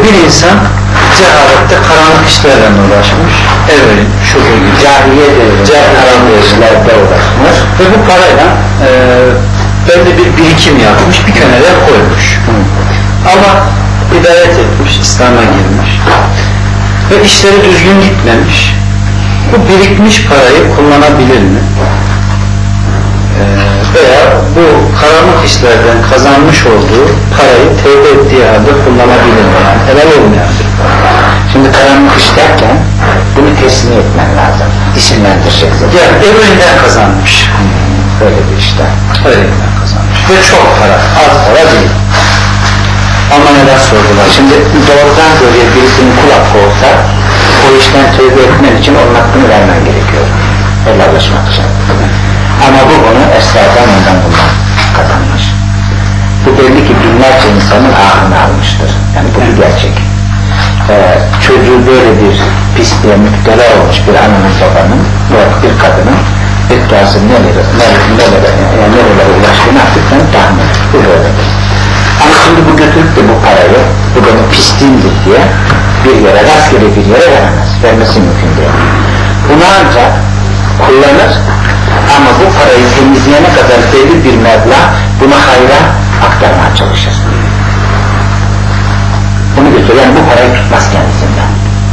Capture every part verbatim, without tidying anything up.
bir insan cehalette karanlık işlerle uğraşmış, evet, şurada gibi cahiliye işlerle uğraşmış ve bu parayla e, belli bir birikim yapmış, bir kenara koymuş. Hı. Ama hidayet etmiş, İslam'a girmiş ve işleri düzgün gitmemiş. Bu birikmiş parayı kullanabilir mi? Ee, veya bu karanlık işlerden kazanmış olduğu parayı tevbe ettiği halde kullanabilir mi? Yani helal olmayandır. Şimdi karanlık iş derken bunu teslim etmen lazım. İsimlendireceksin. Yani evinden kazanmış. Hmm, öyle bir işte. Evinden kazanmış. Ve çok para, az para değil. Ama neler sordular? Şimdi doğrudan doğruya birisinin kul hakkı olsa o işten tövbe etmen için onun hakkını vermen gerekiyor. Helallaşmak için. Ama bu onu esrardan ondan bundan kazanmış. Bu belli ki binlerce insanın ahını almıştır. Yani bu bir gerçek. Ee, çocuğu böyle bir pisliğe müptela olmuş bir annenin babanın veya bir kadının iddiası nelere, nelere, nelere, yani nerelere ulaştığını artık ben tahmin ediyorum. Bu böyledir. Ama şimdi bu götürüp de bu parayı, bu benim pisliğimdir diye bir yere, rastgele bir yere veremez. Vermesi mümkün değil. Bunu ancak kullanır ama bu parayı temizleyene kadar belli bir meblağ bunu hayra aktarmaya çalışır. Bunu götürür. Yani bu parayı tutmaz kendisinden.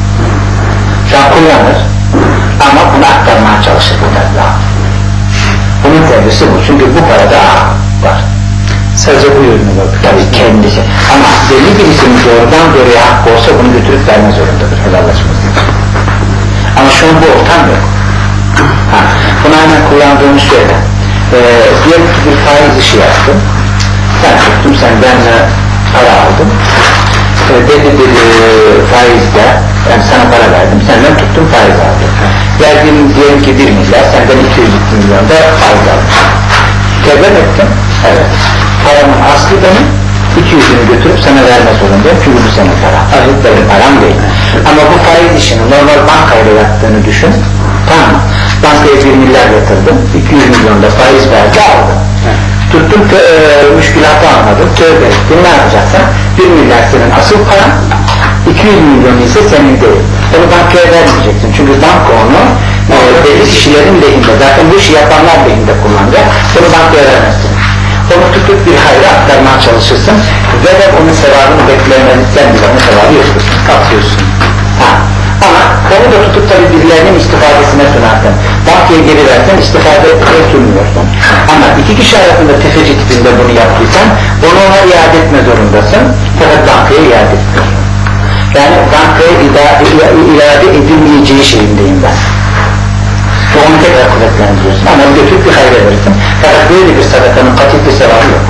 Şu an kullanır ama bunu aktarmaya çalışır bu meblağ. Bunun terbiyesi bu. Çünkü bu parada ağır var. Sadece bu yönüne bak. Tabii kendisi. Ama belli birisinin doğrudan doğruya hakkı olsa bunu götürüp verme zorundadır. Helallaşması. Ama şu an bu ortam yok. Ha, bunu hemen kullandığını söyle. Ee, diyelim ki bir faiz işi yaptım. Ben tuttum, sen benimle para aldım. Ee, belli bir e, faizde, yani sana para verdim, senden tuttum faiz aldım. Verdiğim diyelim ki bir milyar, senden iki yüz milyon da faiz aldım. Tevbe ettim. Evet. Paramın aslı benim, iki yüzünü götürüp sana verme zorundayım çünkü bu senin paran. Evet, benim param değil. Ama bu faiz işini normal bankayla yaptığını düşün. Tamam mı? Bankaya bir milyar yatırdım, iki yüz milyon da faiz verdi aldım. Tuttum ki e, müşkülatı anladım, tövbe ettim, ne yapacaksın? bir milyar senin asıl paran, iki yüz milyon ise senin değil. Onu bankaya vermeyeceksin çünkü banka onu e, belli kişilerin lehinde, zaten bu işi yapanlar lehinde kullanacak, bunu bankaya vermezsin. Onu tutup bir hayra aktarmaya çalışırsın ve de onun sevabını beklemezsen bile onun sevabı yoktur, atıyorsun. Ha. Ama onu da tutup tabi birilerinin istifadesine sunarsın. Bankaya geri versen istifade etmiyorsun. Ama iki kişi arasında tefeci tipinde bunu yaptıysan onu ona iade etme zorundasın. Fakat bankaya iade etmiyorsun. Yani bankaya iade edilmeyeceği şeyindeyim ben. Onu tekrar kuvvetlendiriyorsun ama götürüp bir hayra verirsin. Fakat böyle bir sadakanın katil bir sevabı yok.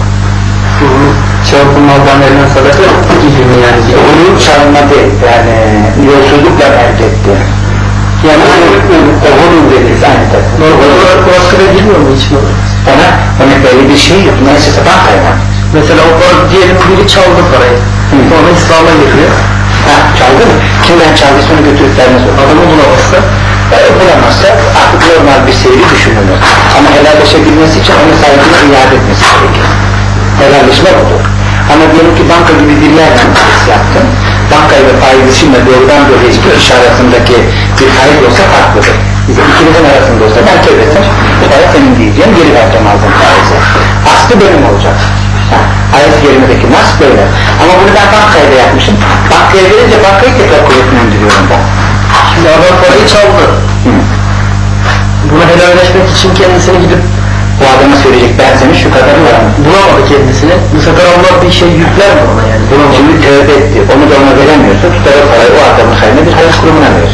Çarpı maldan verilen sadaka gibi mi yani? Onu çalma değil, yani yolsuzlukla elde etti. Yani oğlum dediniz aynı tabi. Normal olarak o askıda girmiyor mu hiç mi? Ona, ona böyle bir şey yok, neyse sapan kaynak. Mesela o para diyelim biri çaldı parayı, sonra İslam'a giriyor. Ha, çaldı mı? Kimden çaldıysa onu götürüp vermez olur. Adamı bulamazsa? Evet, bulamazsa artık normal bir seyri düşünülür. Ama helalleşebilmesi için onun sahibine iade etmesi gerekir. Helalleşme odur. Ama diyelim ki banka gibi bir yerden bahis yaptın, banka ile faiz işinle doğrudan doğruya iki iş arasındaki bir faiz olsa farklıdır. Bize ikinizin arasında olsa ben tövbetim, bu para senin diyeceğim, geri vereceğim aldım faizi. Aslı benim olacak. Ayet kerimedeki nas böyle. Ama bunu ben bankayla yapmışım. Bankaya verince bankayı tekrar kuvvetlendiriyorum ben. Şimdi adam parayı çaldı. Hı. Buna helalleşmek için kendisini gidip o adama söyleyecek, ben senin şu kadarı var mı? bulamadı kendisini. Bu sefer Allah bir şey yükler mi ona yani? Bulamadı. Şimdi tövbe etti. Onu da ona veremiyorsa tutar o parayı o adamın haline bir hayır kurumuna verir.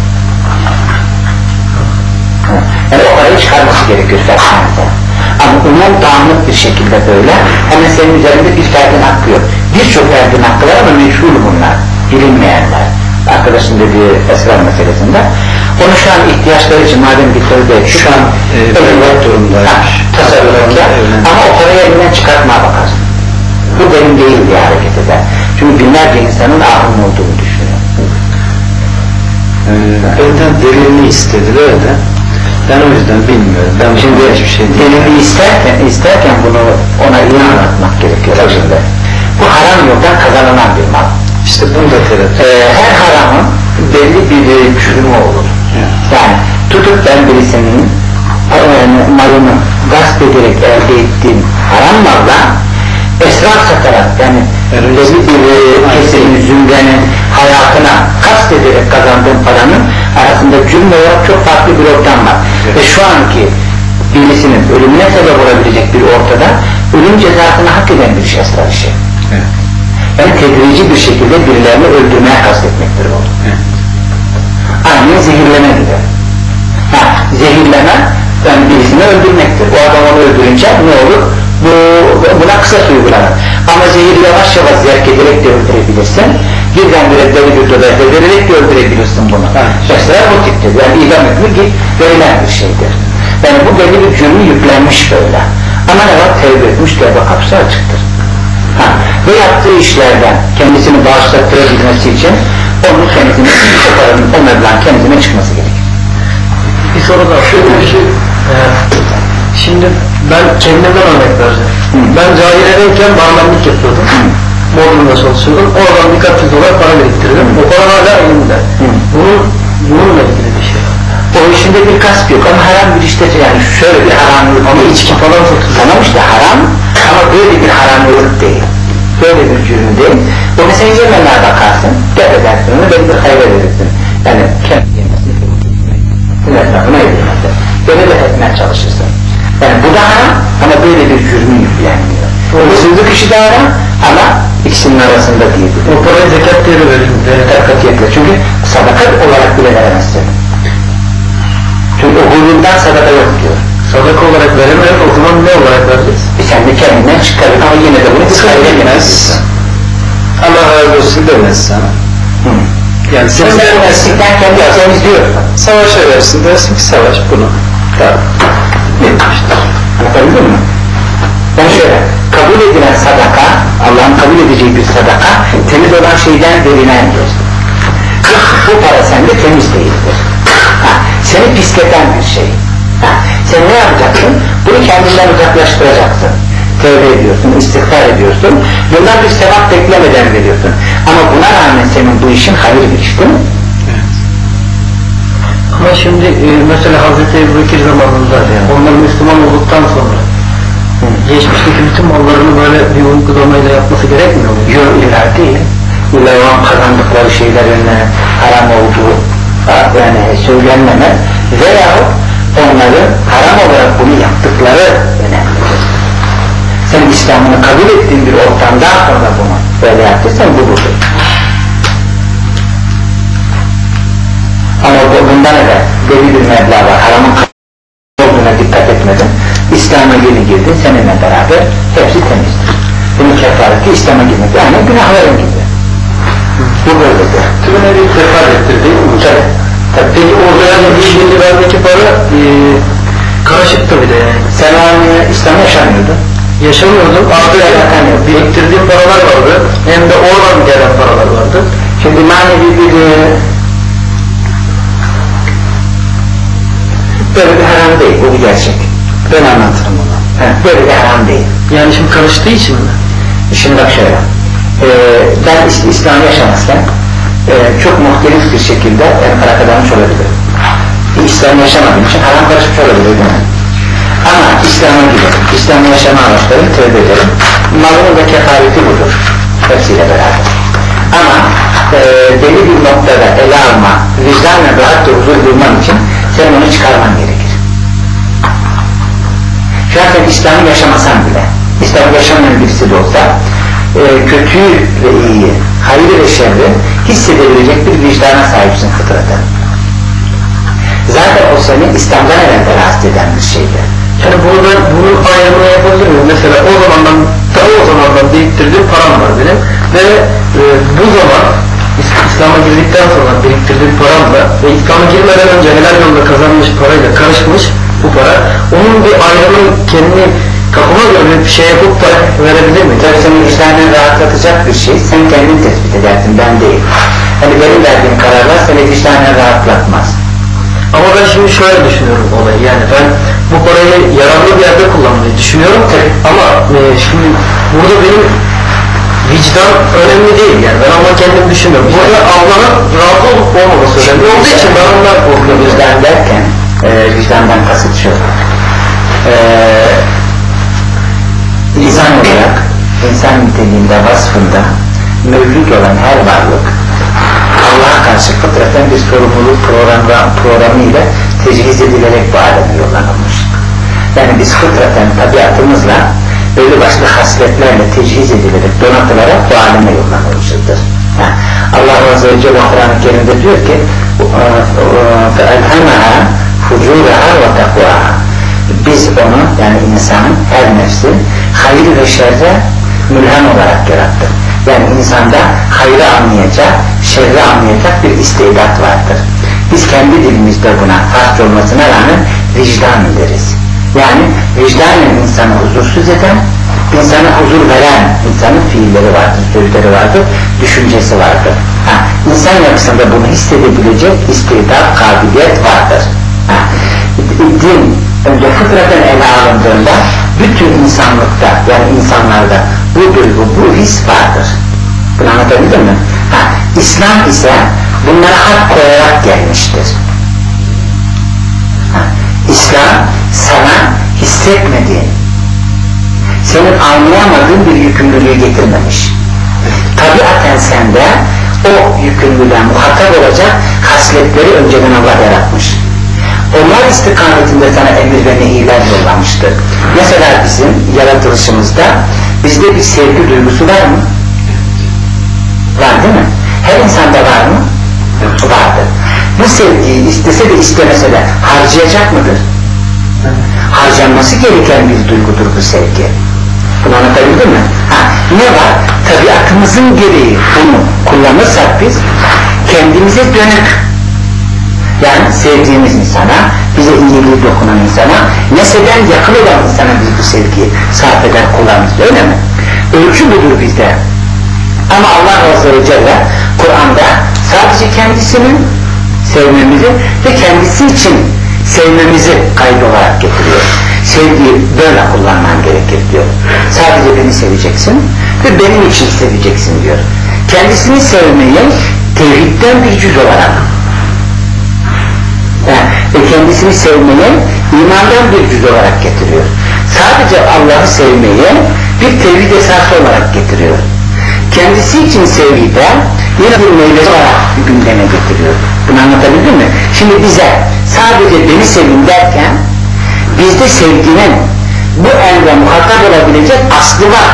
Yani o parayı çıkarması gerekiyor felsefede. Ama umum dağınık bir şekilde böyle hemen senin üzerinde bir ferdin hakkı yok. Birçok ferdin hakkı var ama meşhur bunlar. Bilinmeyenler. Arkadaşın dediği esrar meselesinde. Onu şu an ihtiyaçları için madem bir tövbe etti. Şu an evlenmek durumdaymış. Tasarrufunda. Ama o parayı elinden çıkartmaya bakar. Bu benim değil diye hareket eder. Çünkü binlerce insanın ahının olduğunu düşünüyor. Ee, benden delilini istediler de ben o yüzden bilmiyorum. Ben şimdi hiçbir şey delilini isterken, isterken bunu ona iyi anlatmak gerekiyor. Şimdi. Bu haram yoldan kazanılan bir mal. İşte bunu da terapi. Ee, her haramın belli bir çürümü olur. Evet. Yani tutup ben birisinin yani malını gasp ederek elde ettiğim haram malla esrar satarak yani Evet. belli bir kesimin, zümrenin hayatına kast ederek kazandığım paranın arasında cümle olarak çok farklı bir ortam var. Evet. Ve şu anki birisinin ölümüne sebep olabilecek bir ortada ölüm cezasını hak eden bir esrar işi. Evet. Yani tedrici bir şekilde birilerini öldürmeye kastetmektir o. Evet. Aynı zehirleme gibi. Ha, zehirleme yani birisini öldürmektir. O adam onu öldürünce ne olur? Bu, buna kısa uygulanır. Ama zehir yavaş yavaş zerk ederek de öldürebilirsin. Birdenbire deli bir dodayda vererek de öldürebilirsin bunu. Evet. Mesela bu tiptir. Yani idam etmek verilen bir şeydir. Yani bu belli bir cürmü yüklenmiş böyle. Ama ne var? Tevbe etmiş, tevbe kapısı açıktır. Ha, ve yaptığı işlerden kendisini bağışlattırabilmesi için onun kendisine o paranın, o meblağın kendisine çıkması gerekir. Bir soru daha. Şöyle bir şey. Ee, şimdi ben kendimden örnek vereceğim. Hı. Ben cahileyken barmenlik yapıyordum. Hı. Bodrum'da çalışıyordum. Oradan birkaç yüz dolar para biriktirdim. Hı. O para hala elimde. Hı. Bunun, bununla ilgili bir şey. O işinde bir kasp yok ama haram bir işte yani şöyle bir haramlık ama içki falan satıyor. Tamam işte haram ama böyle bir haramlık değil. Böyle bir cürüm değil. O mesela yemenler bakarsın, def edersin onu belli bir hayır verirsin. Yani kendi yemesini etrafına yedirmezsin. Böyle def etmeye çalışırsın. Yani bu da haram ama böyle bir cürmü yüklenmiyor. Hırsızlık işi de haram ama ikisinin arasında değil. O parayı zekat diye verelim. Katiyetle. Çünkü sadakat olarak bile veremezsin. Çünkü o huyundan sadaka yok diyor. Sadaka olarak veremeyen o zaman ne olarak vereceğiz? E sen de kendinden çıkarır ama yine de bunu kaybedemez. Allah razı olsun demez sana. Hı. Yani sen Sen de eskiden kendi temizliyorsun. savaşa versin dersin ki savaş bunu. Tamam. Bitmiştir. Anlatabildim mi? Ben şöyle, kabul edilen sadaka, Allah'ın kabul edeceği bir sadaka, temiz olan şeyden verilendir. Bu para sende temiz değildir. Ha, seni pisleten bir şey. Ha, sen ne yapacaksın? Bunu kendinden uzaklaştıracaksın. Tövbe ediyorsun, istiğfar ediyorsun. Bundan bir sevap beklemeden veriyorsun. Ama buna rağmen senin bu işin hayır bir iş değil mi? Evet. Ama şimdi e, mesela Hazreti Ebu Bekir zamanında yani, onlar Müslüman olduktan sonra Hı. geçmişteki bütün mallarını böyle bir uygulamayla yapması gerekmiyor mu? Yok, iler değil. İler olan kazandıkları şeylerin haram olduğu yani söylenmeme veyahut onları haram olarak bunu yaptıkları önemlidir. Sen İslam'ını kabul ettiğin bir ortamdan sonra bunu böyle yaptıysan bu budur. Ama bundan evvel belli bir meblağ var, haramın olduğuna dikkat etmedin, İslam'a yeni girdin, seninle beraber hepsi temizdir. Bunun kefareti İslam'a girmek, yani günahların gibi. Bu böyledir. Tümüne bir kefar ettir değil mi? Tabii. Tabii. Peki orada yani şimdi bendeki para e, karışıktı bir de yani. Sen o an İslam'ı yaşamıyordun. Yaşamıyordum. Artık yani biriktirdiğim paralar vardı. Hem de oradan gelen paralar vardı. Şimdi manevi bir böyle bir haram değil, bu bir gerçek. Ben anlatırım onu. He, böyle bir haram değil. Yani şimdi karıştığı için mi? Şimdi bak şöyle, ee, ben İslam'ı yaşamazken e, çok muhtelif bir şekilde yani para kazanmış olabilirim. İslam'ı yaşamadığım için haram karışmış olabilir değil mi? Ama İslam'a gidelim, İslam'ı yaşama amaçlarını tövbe ederim. Malının da kefareti budur, hepsiyle beraber. Ama e, belli bir noktada ele alma, vicdanla rahat da huzur bulman için sen onu çıkarman gerekir. Şu an sen İslam'ı yaşamasan bile, İslam'ı yaşamayan birisi de olsa, e, kötüyü ve iyiyi, hayırı ve şerri hissedebilecek bir vicdana sahipsin fıtraten. Zaten o seni İslam'dan evvel rahatsız eden bir şeydi. Yani bunu ben, bunu ayrımına yapabilir miyim? Mesela o zamandan, ta o zamandan biriktirdiğim param var benim ve e, bu zaman İslam'a girdikten sonra biriktirdiğim paramla ve İslam'a girmeden önce helal yolda kazanmış parayla karışmış bu para, onun bir ayrımını kendi kafama göre bir şey yapıp da verebilir miyim? Tabii senin vicdanını rahatlatacak bir şey, sen kendin tespit edersin, ben değil. Hani benim verdiğim kararlar seni vicdanını rahatlatmaz. Ama ben şimdi şöyle düşünüyorum olayı, yani ben bu parayı yararlı bir yerde kullanmayı düşünüyorum tabii. Ama e, şimdi burada benim vicdan önemli değil yani. Ben ama kendim düşünmüyorum. Burada Allah'ın razı olup olmaması önemli olduğu için ben ondan korkuyorum. Vicdan derken e, vicdandan kasıt şu. E, insan olarak insan niteliğinde, vasfında mevcut olan her varlık Allah'a karşı fıtraten bir sorumluluk programı, programı ile tecihiz edilerek bu aleme yollanılmış. Yani biz fıtraten tabiatımızla belli başlı hasletlerle tecihiz edilerek, donatılarak bu aleme yollanılmışızdır. Yani Allah Azze ve Celle Kur'an-ı Kerim'de diyor ki فَاَلْهَمَهَا فُجُورَهَا وَتَقْوَاهَا biz onu, yani insanın her nefsi hayır ve şerre mülhem olarak yarattık. Yani insanda hayrı anlayacak, şerri anlayacak bir istidat vardır. Biz kendi dilimizde buna fark olmasına rağmen vicdan deriz. Yani vicdanen insanı huzursuz eden, insana huzur veren insanın fiilleri vardır, sözleri vardır, düşüncesi vardır. Ha, insan yapısında bunu hissedebilecek istidat, kabiliyet vardır. Ha, din önce fıtraten ele alındığında bütün insanlıkta, yani insanlarda bu duygu, bu his vardır. Bunu anlatabildim mi? Ha, İslam ise bunlara hak koyarak gelmiştir. Ha, İslam sana hissetmediğin, senin anlayamadığın bir yükümlülüğü getirmemiş. Tabiaten sende o yükümlülüğe muhatap olacak hasletleri önceden Allah yaratmış. Onlar istikametinde sana emir ve nehiler yollamıştır. Mesela bizim yaratılışımızda bizde bir sevgi duygusu var mı? Var değil mi? Her insanda var mı? Vardır. Bu sevgiyi istese de istemese de harcayacak mıdır? Harcanması gereken bir duygudur bu sevgi. Bunu anlatabildim mi? Ha, ne var? Tabiatımızın gereği bunu kullanırsak biz kendimize dönük, yani sevdiğimiz insana, bize iyiliği dokunan insana, nesleden yakın olan insana biz bu sevgiyi sarf eder, kullanırız, öyle mi? Ölçü budur bizde. Ama Allah Azze ve Celle Kur'an'da sadece kendisini sevmemizi ve kendisi için sevmemizi kayıt olarak getiriyor. Sevgiyi böyle kullanman gerekir diyor. Sadece beni seveceksin ve benim için seveceksin diyor. Kendisini sevmeyi tevhidden bir cüz olarak, yani, ve kendisini sevmeyi imandan bir cüz olarak getiriyor. Sadece Allah'ı sevmeyi bir tevhid esası olarak getiriyor. Kendisi için sevgiyi de yine bir meyvesi olarak gündeme getiriyor. Bunu anlatabildim mi? Şimdi bize sadece beni sevin derken bizde sevginin bu emre muhatap olabilecek aslı var.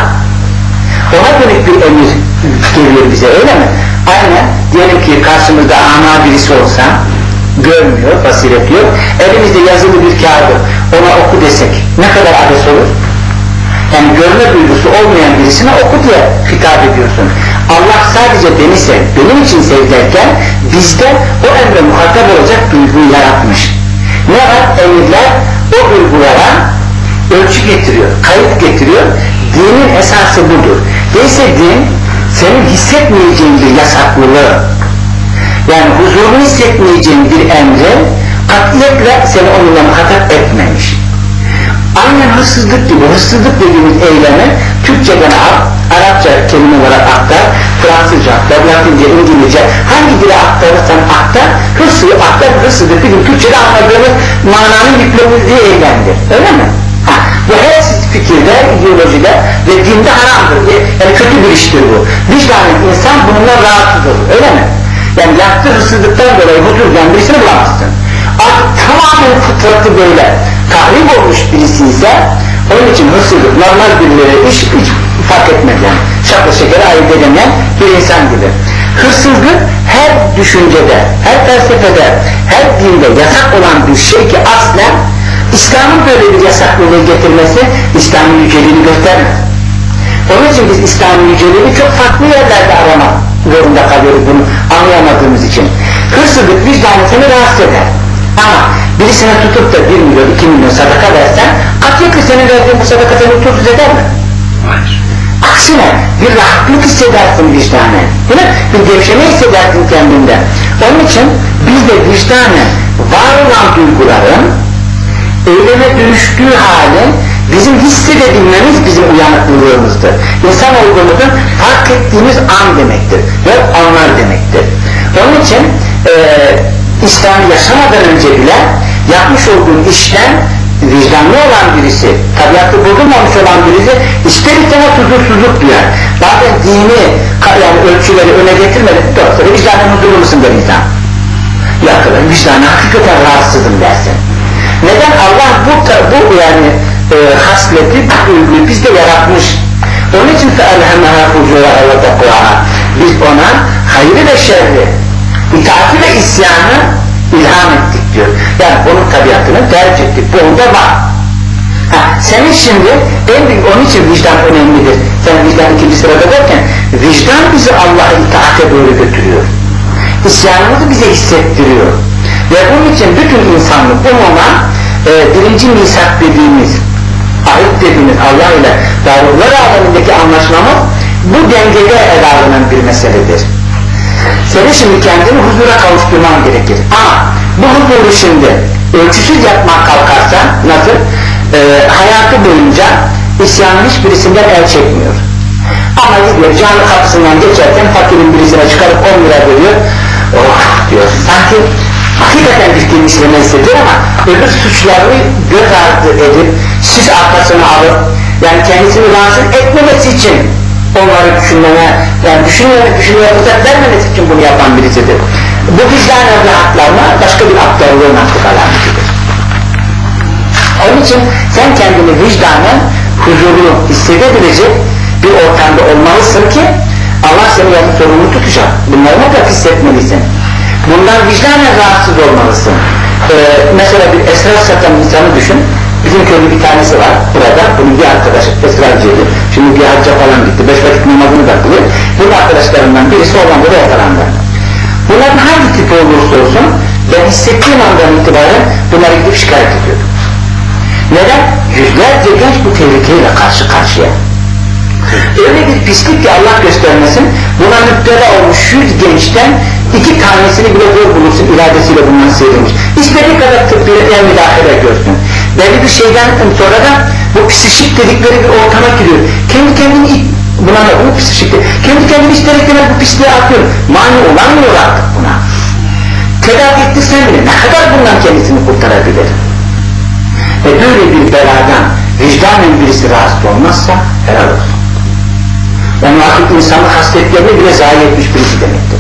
Ona dönük bir emir geliyor bize, öyle mi? Aynen diyelim ki karşımızda ana birisi olsa, görmüyor, basiret yok, elimizde yazılı bir kağıdı ona oku desek ne kadar abes olur? Yani görme duygusu olmayan birisine oku diye hitap ediyorsun. Allah sadece beni sev, benim için sev derken bizde o emre muhatap olacak duyguyu yaratmış. Ne var? Emirler o duygulara ölçü getiriyor, kayıt getiriyor. Dinin esası budur. Değilse din senin hissetmeyeceğin bir yasaklılığı, yani huzurunu hissetmeyeceğin bir emri katiyetle seni onunla muhatap etmemiş. Aynen hırsızlık gibi, hırsızlık dediğimiz eylemi Türkçeden al, Arapça kelime olarak aktar, Fransızca aktar, Latince, İngilizce, hangi dile aktarırsan aktar, hırsızlık aktar, hırsızlık bizim Türkçede anladığımız mananın yüklenildiği eylemdir, öyle mi? Ha, bu her fikirde, ideolojide ve dinde haramdır, yani kötü bir iştir bu. Vicdanın insan bununla rahatsız olur, öyle mi? Yani yaptığı hırsızlıktan dolayı bu türden birisini bulamazsın. Artık tamamen fıtratı böyle tahrip olmuş birisi ise onun için hırsızlık normal birileri hiç, hiç fark etmez yani. Şapka şekeri ayırt edemeyen bir insan gibi. Hırsızlık her düşüncede, her felsefede, her dinde yasak olan bir şey ki aslen İslam'ın böyle bir yasaklılığı getirmesi İslam'ın yüceliğini göstermez. Onun için biz İslam'ın yüceliğini çok farklı yerlerde aramak zorunda kalıyoruz bunu anlayamadığımız için. Hırsızlık vicdanı seni rahatsız eder. Ama birisine tutup da bir milyon, iki milyon sadaka versen katiyetle senin verdiğin bu sadaka seni huzursuz eder mi? Hayır. Aksine bir rahatlık hissedersin vicdanen. Değil mi? Bir gevşeme hissedersin kendinde. Onun için biz de vicdanen var olan duyguların eyleme dönüştüğü hali Bizim hissedebilmemiz bizim uyanıklılığımızdır. İnsan olduğumuzun fark ettiğimiz an demektir ve anlar demektir. Onun için e, İslam'ı yaşamadan önce bile yapmış olduğun işten vicdanlı olan birisi, tabiatı bozulmamış olan birisi ister istemez huzursuzluk duyar. Bazen dini yani ölçüleri öne getirmeden sonra vicdanın huzurlu musun der insan. Yok ben vicdanı hakikaten rahatsızım dersin. Neden? Allah bu, bu yani e, hasleti, bu duyguyu bizde yaratmış. Onun için فَاَلْهَمَهَا فُجُورَهَا وَتَقْوَاهَا biz ona hayrı ve şerri, itaati ve isyanı ilham ettik diyor. Yani onun tabiatını tercih ettik. Bu onda var. Ha, senin şimdi en büyük onun için vicdan önemlidir. Sen vicdan ikinci sırada derken vicdan bizi Allah'a itaate doğru götürüyor. İsyanımızı bize hissettiriyor. Ve bunun için bütün insanlık umuman e, birinci misak dediğimiz, ahit dediğimiz Allah ile varlıklar alemindeki anlaşmamız bu dengede ele alınan bir meseledir. Senin şimdi kendini huzura kavuşturman gerekir. Ama bu huzuru şimdi ölçüsüz yapmak kalkarsan nasıl? E, hayatı boyunca isyanın hiçbirisinden el çekmiyor. Ama gidiyor canlı kapısından geçerken fakirin birisine çıkarıp on lira veriyor. Oh diyor. Sanki hakikaten bir işleme hissediyor ama öbür suçlarını göz ardı edip siz arkasına alıp yani kendisini rahatsız etmemesi için onları düşünmeye, yani düşünmeye, düşünmeye fırsat vermemesi için bunu yapan birisidir. Bu vicdanen rahatlanma başka bir aptallığın aktif alametidir. Onun için sen kendini vicdanen huzurlu hissedebilecek bir ortamda olmalısın ki Allah seni yazı sorumlu tutacak. Bunları mutlaka hissetmelisin. Bundan vicdanen rahatsız olmalısın. Ee, mesela bir esrar satan insanı düşün. Bizim köyde bir tanesi var burada. Bunun bir arkadaşı esrarcıydı. Şimdi bir hacca falan gitti. Beş vakit namazını da kılıyor. Bunun arkadaşlarından birisi Hollanda'da yakalandı. Bunların hangi tipi olursa olsun ben hissettiğim andan itibaren bunları gidip şikayet ediyordum. Neden? Yüzlerce genç bu tehlikeyle karşı karşıya. Öyle bir pislik ki Allah göstermesin, buna müptela olmuş yüz gençten iki tanesini bile zor bulursun iradesiyle bundan sıyrılmış. İstediği kadar tıbbiye müdahale görsün. Belli bir şeyden sonra da bu psikik dedikleri bir ortama giriyor. Kendi kendini buna da bu psikik kendi kendini ister istemez bu pisliğe atıyor. Mani olamıyor artık buna. Tedavi ettirsen bile ne kadar bundan kendisini kurtarabilir? Ve böyle bir beladan vicdanen birisi rahatsız olmazsa helal olsun. Yani artık insanın hasletlerini bile zayi etmiş birisi demektir.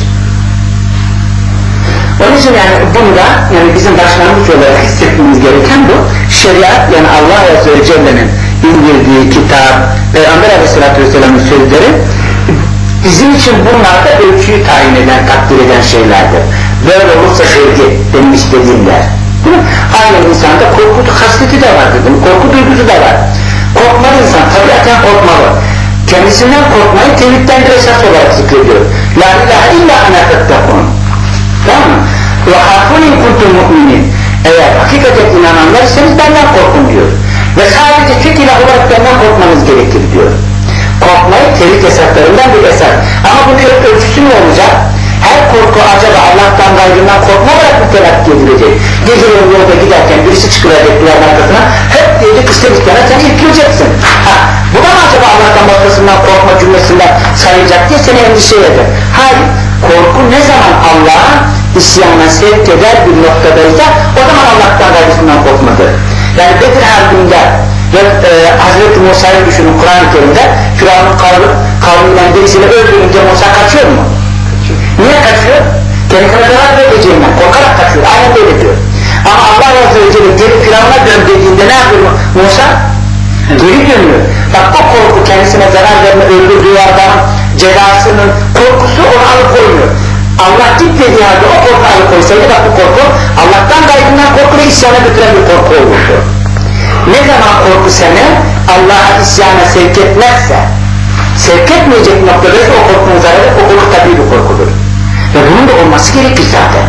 Onun için yani bunda yani bizim başlangıç olarak hissetmemiz gereken bu şeriat yani Allah Azze ve Celle'nin indirdiği kitap, Peygamber Aleyhisselatü Vesselam'ın sözleri bizim için bunlar da ölçüyü tayin eden, takdir eden şeylerdir. Böyle olursa sevgi benim istediğim der. Aynı insanda korku hasleti de var dedim, korku duygusu da var. Korkmalı insan, tabiaten korkmalı. Kendisinden korkmayı tevhidden bir esas olarak zikrediyor. La ilahe illa ana tettekun. Tamam mı? Ve hafun in kuntum mu'minin. Eğer hakikaten inananlarsanız benden korkun diyor. Ve sadece tek ilah olarak benden korkmanız gerekir diyor. Korkmayı tevhid esaslarından bir esas. Ama bunun ölçüsü ne olacak? Her korku acaba Allah'tan gayrından korkma olarak mı telakki edilecek? Geceleri yolda giderken birisi çıkılacak duvarın arkasına hep diyecek istem istemez sen irkileceksin. Ha, bu da mı acaba Allah'tan başkasından korkma cümlesinden sayılacak diye seni endişe eder? Hayır, korku ne zaman Allah'a isyana sevk eder bir noktadaysa o zaman Allah'tan gayrısından korkmadır. Yani Bedir Harbi'nde ve e, Hazreti Musa'yı düşünün Kur'an-ı Kerim'de Firavun'un kavmi, kavminden birisini öldürünce Musa kaçıyor mu? Niye kaçıyor? Kendisine zarar vereceğinden korkarak kaçıyor. Aynen böyle diyor. Ama Allah Azze ve Celle geri Firavun'a dön dediğinde ne yapıyor Musa? Geri dönüyor. Bak o korku kendisine zarar verme, öldürdüğü adamın cezasının korkusu onu alıkoymuyor. Allah git dediği halde o korku alıkoysaydı bak bu korku Allah'tan gayrından korku ve isyana götüren bir korku olurdu. Ne zaman korku seni Allah'a isyana sevk etmezse, sevk etmeyecek noktadaysa o korkunun zararı o korku tabii bir korkudur. Ve bunun da olması gerekir zaten.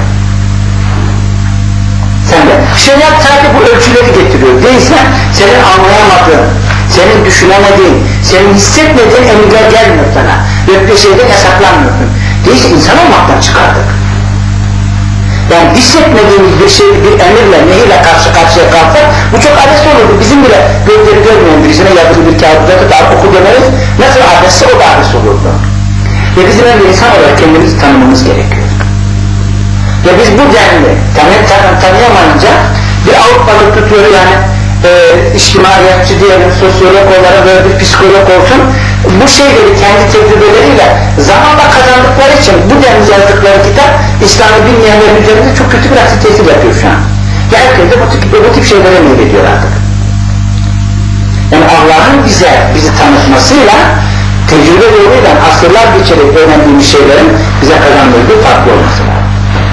Sen de şeriat sadece bu ölçüleri getiriyor. Değilse senin anlayamadığın, senin düşünemediğin, senin hissetmediğin emirler gelmiyor sana. Ve bir şeyden yasaklanmıyorsun. Değilse insan olmaktan çıkardık. Yani hissetmediğimiz bir şey, bir emirle, nehiyle karşı karşıya kalsak bu çok abes olurdu. Bizim bile gözleri görmeyen birisine yazılı bir kağıda tutar oku demeliz. Nasıl abesse o da abes olurdu. Ve bizim önce insan olarak kendimizi tanımamız gerekiyor. Ve biz bu denli tanı, tanı, tanıyamayınca bir Avrupalı tutuyor yani e, içtimaiyatçı diyelim, sosyolog olarak böyle bir psikolog olsun, bu şeyleri kendi tecrübeleriyle zamanla kazandıkları için bu denli yazdıkları kitap İslam'ı bilmeyenlerin üzerinde çok kötü bir aksi tesir yapıyor şu an. Ve herkes de bu tip, bu tip şeylere meylediyor artık. Yani Allah'ın bize, bizi tanıtmasıyla tecrübe yoluyla asırlar geçerek öğrendiğimiz şeylerin bize kazandırdığı farklı olması lazım.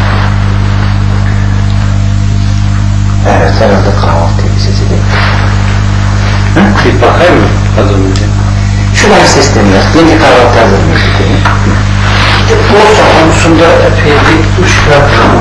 Evet, herhalde kahvaltı sesi değil. Bir bakar mı? Az önce. Şuradan sesleniyor. Yeni kahvaltı hazır mı? Borsa konusunda epey bir uç bırakıyorum.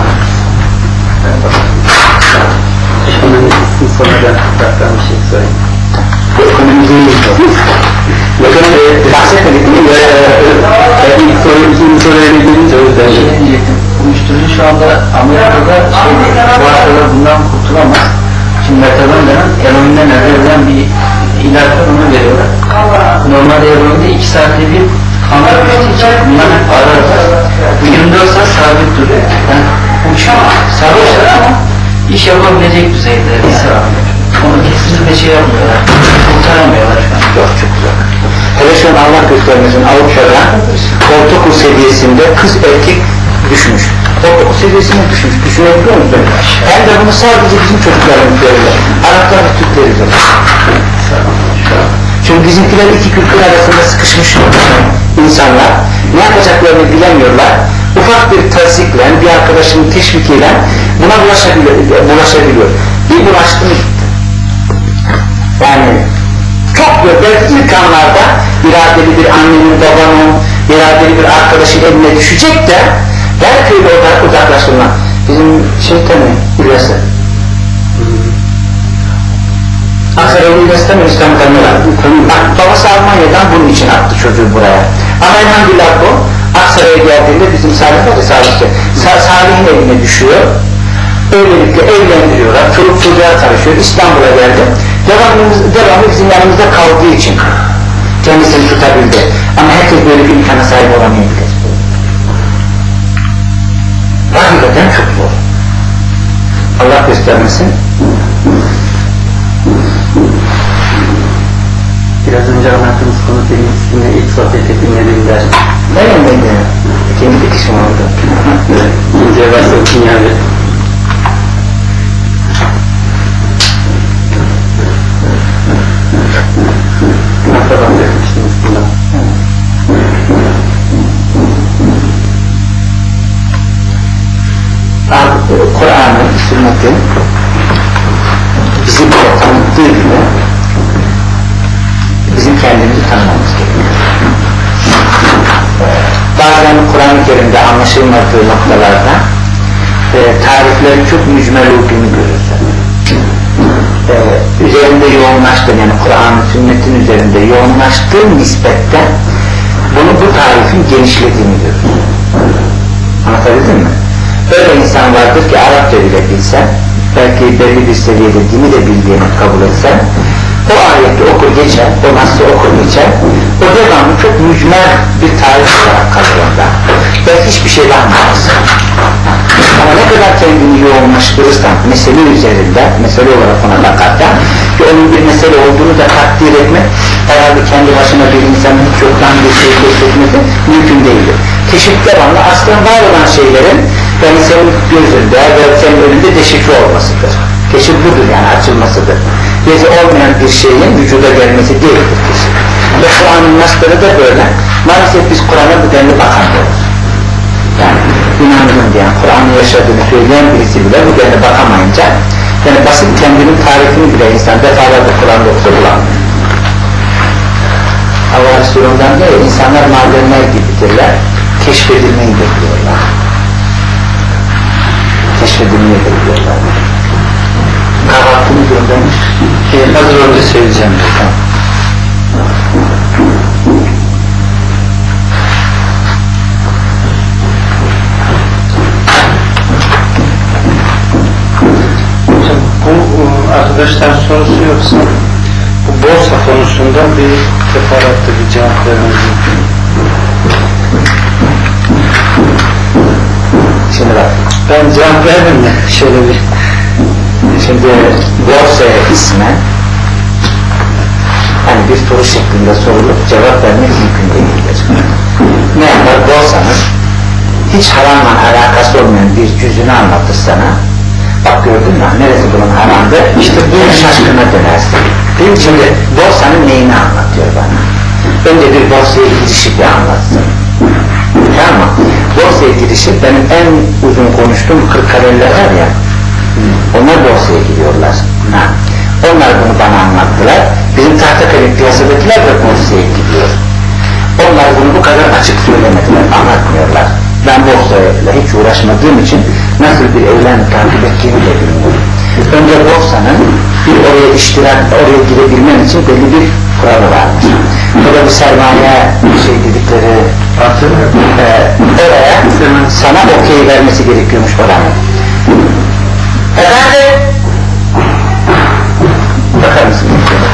Şimdi sonradan bıraktan bir şey söyleyeyim. Ekonomi değil. Ekonomi bahsetmedik değil mi? Ben ilk soru, ikinci soruya gelince o yüzden şey diyecektim. Uyuşturucu şu anda Amerika'da şey değil, bu arada bundan kurtulamaz. Şimdi metadon denen eroinden elde edilen bir ilaç var, onu veriyorlar. Normalde eroinde iki saatte bir kan vermişti için bunlar hep ara ara. yirmi dört saat sabit duruyor. Yani uçamaz, sarhoşlar ama iş yapabilecek düzeyde bir saat. Onu kesinlikle şey yapmıyorlar, kurtaramıyorlar şu an. Yok, çok güzel. Hele şu an Allah göstermesin Avrupa'da ortaokul seviyesinde kız erkek düşmüş. Ortaokul seviyesine düşmüş. Düşünebiliyor musun? Hem de bunu sadece bizim çocuklarımız görürler. Araplar ve Türkler görürler. Çünkü bizimkiler iki kültür arasında sıkışmış insanlar. Ne yapacaklarını bilemiyorlar. Ufak bir tazikle, bir arkadaşının teşvikiyle buna bulaşabiliyor. bulaşabiliyor. Bir bulaştı mı gitti. Yani çok belki ilk anlarda iradeli bir annenin, babanın, iradeli bir arkadaşın eline düşecek de her köyde uzaklaştırma. Bizim şeytanı, İlyas'ı. Ankara Üniversitesi'nden İslam kanılar. Babası Almanya'dan bunun için attı çocuğu buraya. Ama elhamdülillah bu Aksaray'a geldiğinde bizim Salih var ya Salih'te. Salih'in eline düşüyor. Öylelikle evlendiriyorlar. Çoluk çocuğa karışıyor. İstanbul'a geldi. Devamlı, devamlı bizim yanımızda kaldığı için kendisini tutabildi. Ama herkes böyle bir imkana sahip olamayabilir. Hakikaten çok zor. Allah göstermesin. Biraz önce anlattığımız konu benim sizinle ilk sohbeti dinlediğim ders. Benim de mi? Kendi bir kişim oldu. İkinci evvelsi dünyada. Nasıl bahsetmiştiniz bundan? Kur'an'ın, sünnetin bizi bile tanıttığı gibi bizim kendimizi tanımamız gerekiyor. Bazen Kur'an-ı Kerim'de anlaşılmadığı noktalarda e, tarifleri çok mücmel olduğunu görürüz. E, üzerinde yoğunlaştığı, yani Kur'an-ı sünnetin üzerinde yoğunlaştığı nispette bunu bu tarifin genişlediğini görürüz. Anlatabildim mi? Öyle insan vardır ki Arapça bile bilse, belki belli bir seviyede dini de bildiğini kabul etse, o ayeti okur geçer, o nasıl okur geçer, o devamlı çok mücmel bir tarif olarak kalır onda. Belki hiçbir şey anlamaz. Ama ne kadar kendini yoğunlaştırırsan mesele üzerinde, mesele olarak ona bakarsan ki onun bir mesele olduğunu da takdir etmek herhalde kendi başına bir insanın hiç yoktan bir şey keşfetmesi mümkün değildir. Keşif devamlı aslında var olan şeylerin yani senin gözünde ve senin önünde deşifre olmasıdır. Keşif budur yani açılmasıdır. Gezi olmayan bir şeyin vücuda gelmesi değildir keşif. Ve Kur'an'ın nasları da böyle. Maalesef biz Kur'an'a bu denli bakamıyoruz. Yani inandım diyen, Kur'an'ı yaşadığını söyleyen birisi bile bu denli bakamayınca yani basit kendinin tarifini bile insan defalarca Kur'an'da okusa bulamıyor. Allah Resulü'nden değil, insanlar madenler gibidirler, keşfedilmeyi bekliyorlar. Keşfedilmeyi bekliyorlar. Kahvaltını göndermiş. Ee, hazır önce söyleyeceğim. Tamam. arkadaşlar sorusu yoksa bu borsa konusunda bir teferruatlı bir cevap vermeniz mümkün. Şimdi bak, Ben cevap verdim de şöyle bir şimdi borsaya ismen hani bir soru şeklinde sorulup cevap vermek mümkün değildir. Ne yapar? Borsanın hiç haramla alakası olmayan bir cüzünü anlatır sana. Bak gördün mü? Neresi bunun haramdı? İşte bu şaşkına dönersin. Değil mi? Şimdi borsanın neyini anlatıyor bana? Önce bir borsaya girişi bir anlatsın. Tamam mı? Borsaya girişi benim en uzun konuştuğum kırklareliler var ya, onlar borsaya giriyorlar. Ha. Onlar bunu bana anlattılar. Bizim Tahtakale piyasadakiler de borsaya gidiyor. Onlar bunu bu kadar açık söylemediler, anlatmıyorlar. Ben borsayla hiç uğraşmadığım için nasıl bir eylem takip ettiğini de bilmiyorum. Önce borsanın bir oraya iştirak, oraya girebilmen için belli bir kuralı varmış. O da bir sermaye şey dedikleri e, oraya sana okey vermesi gerekiyormuş oranın. Efendim? Bakar mısın?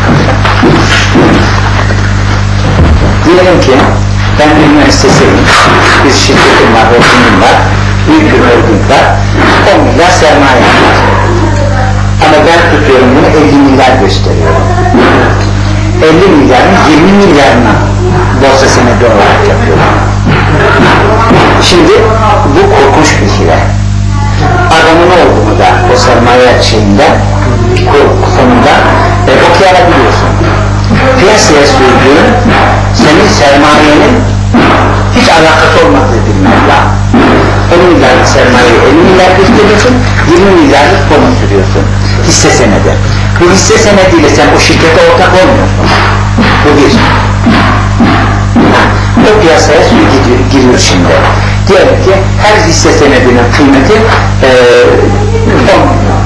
Diyelim ki ben bir müesseseyim, bir şirketim var, holdingim var, büyük bir holding var, on milyar sermaye var. Ama ben tutuyorum bunu elli milyar gösteriyorum. elli milyarın yirmi milyarına borsa senedi olarak yapıyorum. Şimdi bu korkunç bir hile. Adamın olduğunu da o sermaye şeyinde, fonunda e, okuyabiliyorsun. Piyasaya sürdüğün senin sermayenin hiç alakası olmadığı bir meblağ. on milyarlık sermayeyi elli milyar gösteriyorsun, yirmi milyarlık fonu sürüyorsun. Hisse senedi. Bu hisse senediyle sen o şirkete ortak olmuyorsun. Bu bir. Ha, o piyasaya gidiyor, giriyor şimdi. Diyelim ki her hisse senedinin kıymeti e, on milyon.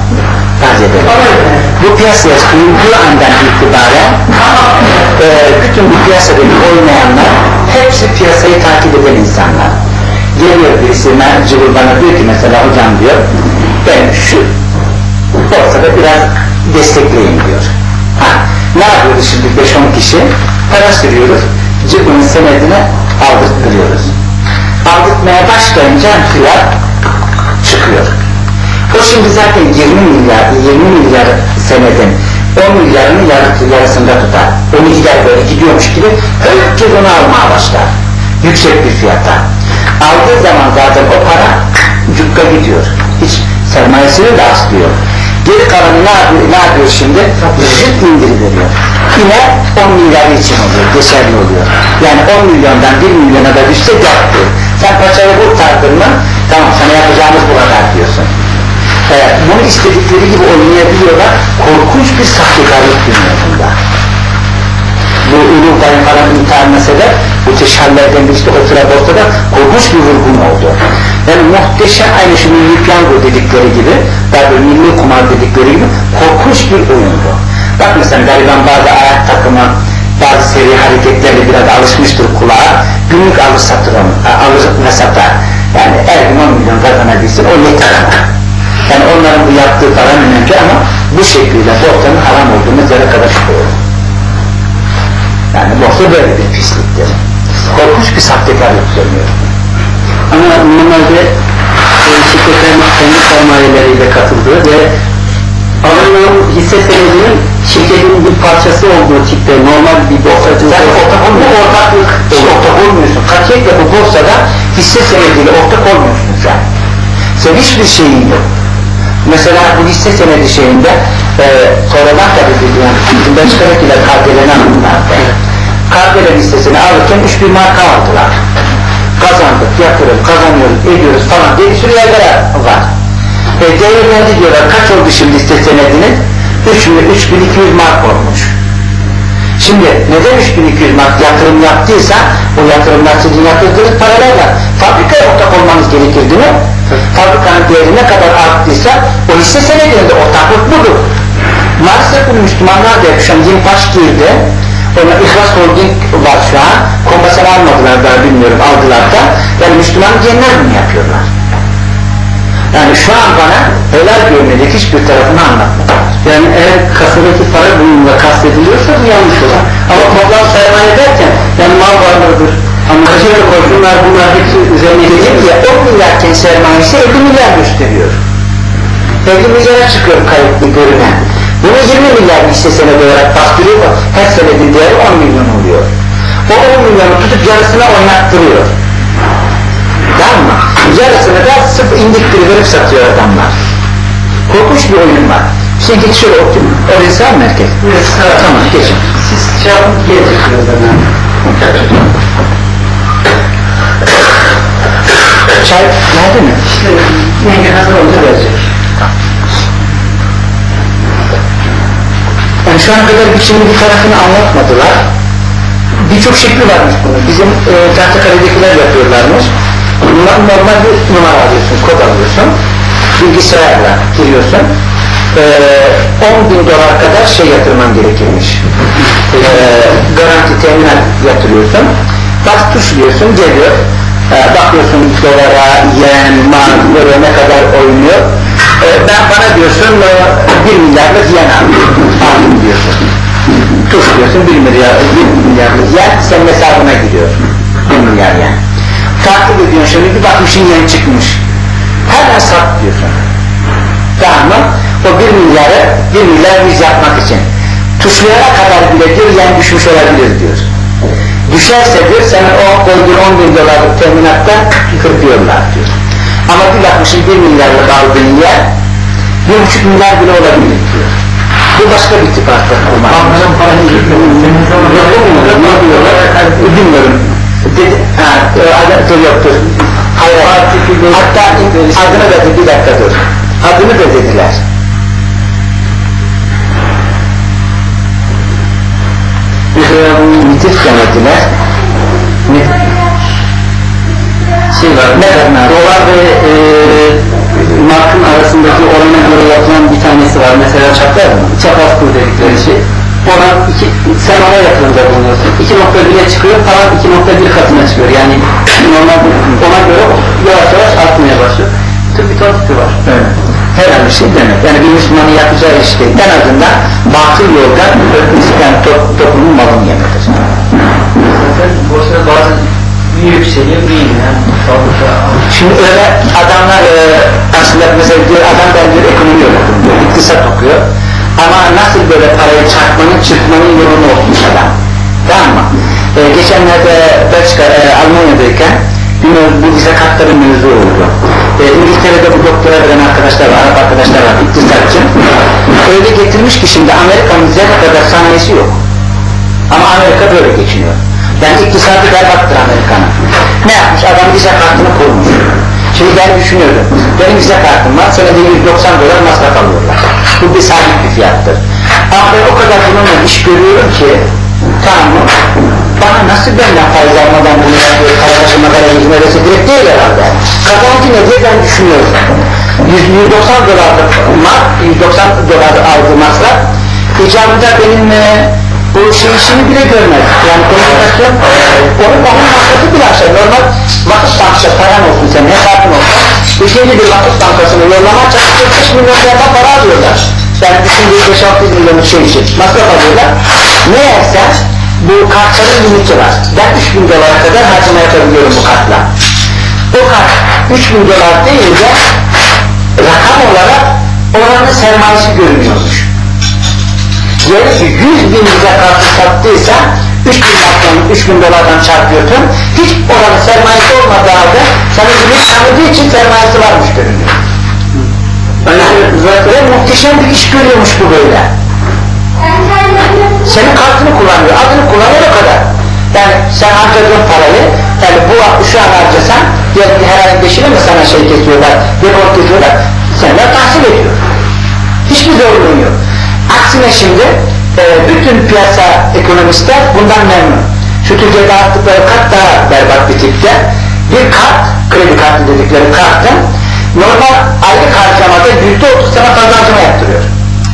Bu piyasaya sürüldüğü andan itibaren e, bütün bu piyasadaki oynayanlar hepsi piyasayı takip eden insanlar. Geliyor birisi cıvıl bana diyor ki mesela hocam diyor ben şu borsada biraz destekleyin diyor. Ha, ne yapıyoruz şimdi beş on kişi? Para sürüyoruz, cıvılın senedine aldırttırıyoruz. Aldırtmaya başlayınca fiyat çıkıyor. O şimdi zaten yirmi milyar, yirmi milyar senedin on milyarını yarı, yarısında tutar. on milyar böyle gidiyormuş gibi herkes onu almaya başlar. Yüksek bir fiyata. Aldığı zaman zaten o para cukka gidiyor. Hiç sermayesini de aslıyor. Geri kalanı ne yapıyor, ne yapıyor şimdi? Zıt indiriveriyor. Yine on milyar için oluyor, geçerli oluyor. Yani on milyondan bir milyona da düşse yaptı. Sen paçayı kurtardın mı? Tamam sana yapacağımız bu kadar diyorsun. Ee, bunu istedikleri gibi oynayabiliyorlar. Korkunç bir sahtekarlık dünyasında. Bu Ulu Dayın falan imtihanına sebep bu teşhallerden birisi o sıra borsada korkunç bir vurgun oldu. Yani muhteşem aynı şu milli piyango dedikleri gibi daha böyle milli kumar dedikleri gibi korkunç bir oyundu. Bak mesela gariban bazı ayak takımı bazı seri hareketlerle biraz alışmıştır kulağa, günlük alır satır alır ve satar. Yani her gün on milyon kazanabilsin o yeter ama. Yani onların bu yaptığı para önemli ama bu şekilde borsanın haram olduğunu zerre kadar şüphe olur. Yani borsa böyle bir pisliktir. Korkunç bir sahtekarlık söylüyor. Ama normalde e, şirketlerin kendi sermayeleriyle katıldığı ve alınan hisse senedinin şirketin bir parçası olduğu tipte normal bir borsacı Sen ortak olmuyorsun. Ortaklık, ortak olmuyorsun. Katiyetle bu borsada hisse senediyle ortak olmuyorsun sen. Sen hiçbir şeyin yok. Mesela bu hisse senedi şeyinde e, sonradan tabi bildiğin bizim Belçika'dakiler kardeleni aldılardı. Kardelen hissesini alırken üç bir marka aldılar. Kazandık, yatırım, kazanıyoruz, ediyoruz falan diye bir sürü yerler var. E, değerlendi diyorlar, kaç oldu şimdi hisse senedinin? üç bin iki yüz mark olmuş. Şimdi neden üç bin iki yüz mark yatırım yaptıysa o yatırımlar sizin yatırdığınız paralarla fabrikaya ortak olmanız gerekirdi mi? Fabrikanın değeri ne kadar arttıysa o hisse senedinde ortaklık budur. Maalesef bu Müslümanlar da şu an Yimpaş girdi. Ona İhlas Holding var şu an. Kombasını almadılar daha bilmiyorum aldılar da. Yani Müslüman diyenler bunu yapıyorlar. Yani şu an bana helal görmedik hiçbir tarafını anlatmadılar. Yani eğer kasadaki para bununla kastediliyorsa bu yanlış olan. Ama toplam sermaye derken yani mal varlığıdır. Ama kaçırı koşullar bunlar hepsi üzerine Dedim ya on milyarken sermayesi elli milyar gösteriyor. elli milyara çıkıyor kayıtlı görünen. Bunu yirmi milyar hisse senedi olarak bastırıyor. Her senedin değeri on milyon oluyor. O on milyonu tutup yarısına oynattırıyor. Tamam mı? Yarısını da sırf indiktirip satıyor adamlar. Korkunç bir oyun var. Şimdi git şöyle okuyun. Orası sağ merkez. evet, sağ Tamam geçin. Siz şey yapın geleceksiniz hemen. Çay geldi mi? İşte yenge hazır olunca verecek. Yani şu ana kadar biçimin bir tarafını anlatmadılar. Birçok şekli varmış bunun. Bizim e, Tahtakale'dekiler yapıyorlarmış. Normal bir numara alıyorsun, kod alıyorsun. Bilgisayarla giriyorsun. E, on bin dolar kadar şey yatırman gerekirmiş. E, garanti teminat yatırıyorsun. Bak tuşluyorsun, geliyor. E, bakıyorsun dolara, yen, mal, böyle ne kadar oynuyor. E, ben bana diyorsun e, bir milyarlık yen aldım diyorsun. Tuşluyorsun bir milyar, bir milyarlık yen senin hesabına giriyor. Bir milyar yen. Takip ediyorsun şimdi bir bakmışsın yen çıkmış. Hemen sat diyorsun. Tamam mı? O bir milyarı bir milyar biz yapmak için. Tuşlayana kadar bile diyor yen düşmüş olabilir diyor. Düşerse diyor senin o koyduğun on bin dolarlık teminattan kırpıyorlar diyor. Ama bir bakmışsın bir milyarlık aldığın yer bir buçuk milyar bile olabilir diyor. Bu başka bir tip artık. Bankanın parayı Yok bilmiyorum. Dedi, ha, dur yoktur. Hayır, hatta adını da bir dakika dur. Adını da dediler. Mitif demediler. şey var, dolar ve e, markın arasındaki orana göre yapılan bir tanesi var. Mesela çapraz mı? Çapraz kur dedikleri şey. Ona iki, sen ona yatırımda bulunuyorsun. iki nokta bire çıkıyor, paran iki nokta bir katına çıkıyor. Yani normal ona göre yavaş yavaş artmaya başlıyor. Tüm bir ton tipi var. Evet. Herhangi bir şey demek. Yani bir Müslümanın yapacağı iş değil. En azından batıl yoldan yani to toplumun malını yemektir. Zaten boşuna bazen bir yükseliyor, bir iniyor. Şimdi öyle adamlar e, aslında mesela diyor adam ben diyor ekonomi öğrettim diyor, iktisat okuyor. Ama nasıl böyle parayı çarpmanın, çırpmanın yolunu okumuş adam. Tamam mı? E, geçenlerde Belçika, e, Almanya'dayken bir bu bize kartların mevzu oldu. E, İngiltere'de bu doktora veren arkadaşlar var, Arap arkadaşlar var, iktisatçı. Öyle getirmiş ki şimdi Amerika'nın zerre kadar sanayisi yok. Ama Amerika böyle geçiniyor. Yani iktisadı berbattır Amerika'nın. Ne yapmış? Adam vize kartını kurmuş. Şimdi ben düşünüyorum. Benim vize kartım var, senede yüz doksan dolar masraf alıyorlar. Bu bir sabit bir fiyattır. Ama ben o kadar bununla iş görüyorum ki, tamam mı? Bana nasıl benden faiz almadan bunu yapıyor, para taşımadan eğitmedesi direkt değil herhalde. Kazancı ne diye ben düşünüyorum. yüz doksan dolarlık mark, yüz doksan dolar aldığı masraf, icabında benim e, bu şey işini bile görmez. Yani kommunikasyon, onun onun masrafı bile aşağı. Normal vakıf bankası paran olsun senin, hesabın olsun. Ülkeli bir vakıf bankasını yollama çalışıyor, beş milyon liradan para alıyorlar. Yani düşündüğü beş altı milyon şey için masraf alıyorlar. Meğerse bu kartların limiti var. Ben üç bin dolara kadar harcama yapabiliyorum bu kartla. O kart üç bin dolar deyince rakam olarak oranın sermayesi görünüyormuş. Yani yüz bin lira kartı sattıysa üç bin marktan, üç bin dolardan çarpıyorsun, hiç oranın sermayesi olmadığı halde sana limit tanıdığı için sermayesi varmış görünüyor. Yani zaten muhteşem bir iş görüyormuş bu böyle. Senin kartını kullanıyor, adını kullanıyor o kadar. Yani sen harcadığın parayı, yani bu şu an harcasan, diyelim ki her ayın beşine mi sana şey kesiyorlar, rekor kesiyorlar, senden tahsil ediyor. Hiçbir zorluğun yok. Aksine şimdi e, bütün piyasa ekonomistler bundan memnun. Şu Türkiye'de attıkları kart daha berbat bir tipte. Bir kart, kredi kartı dedikleri kartın normal aylık harcamada yüzde otuz sana fazla harcama yaptırıyor.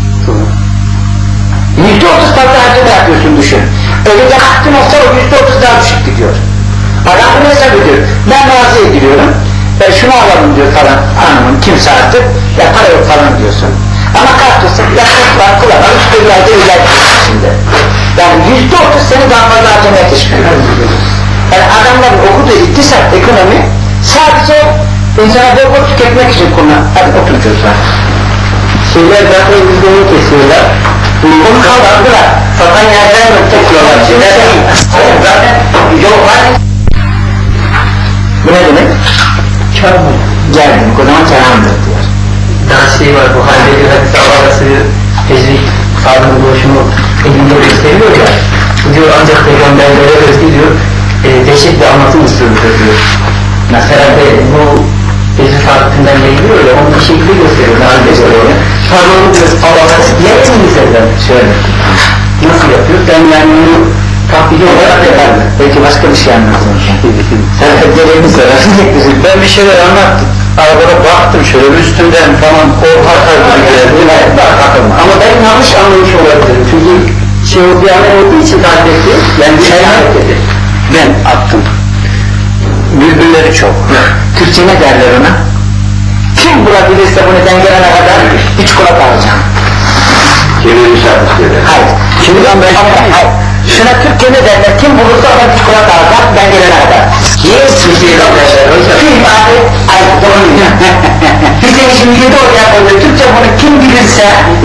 Yüzde otuz fazla harcama yapıyorsun düşün. Elinde kartın olsa o yüzde otuz daha düşük gidiyor. Adam bunu hesap ediyor. Ben mağazaya giriyorum. E, şunu alalım diyor falan hanımın kimse artık. Ya para yok falan diyorsun. Ama kalkıyorsun, yaklaşık var, kullanır, üç bölümlerde özel şimdi. Yani yüzde otuz seni daha fazla harcamaya teşvik ediyor. Yani adamların okuduğu iktisat, ekonomi sadece insana bol bol tüketmek için kullanır. Hadi oturun çocuklar. Şeyler zaten yüzde onu kesiyorlar. Onu kaldırdılar. Satan yerden mi topluyorlar? Hayır zaten yol var. Bu ne demek? Kâr mı? Geldim, o zaman kelamdır diyor. Daha şey var, bu halde bir hadis arası tecrik sağlığın buluşumu elinde gösteriyor ya. Diyor ancak peygamberlere özgü diyor, e, dehşet bir anlatım usulüdür diyor. Mesela de bu tecrik saatinden geliyor ya, onun bir şekli gösteriyor, daha gösteriyor. Pardon diyor, Allah'a yetin mi senden? Şöyle. Nasıl yapıyor? Ben yani bunu tahbili olarak yapardım. Belki başka bir şey anlattım. Sen hep gereğini sorar. Ben bir şeyler anlattım. Arabada baktım şöyle üstünden falan korku atar gibi geldi. Ama ben yanlış anlamış olabilirim. Çünkü şey o bir anlam olduğu için tarif etti. Yani bir şey dedi. Ben attım. Bülbülleri çok. Türkçe ne derler ona? Kim bulabilirse bunu ben gelene kadar bir çikolata alacağım. Kimi bir şarkı söyle. Hayır. Şimdi ben ben Hayır. Şuna Türkçe ne derler? Kim bulursa ona bir çikolata alacak ben gelene kadar. Yes, Türkçe Kim abi? Ay doğru. Bizim şimdi de oraya koyuyor. Türkçe bunu kim bilirse.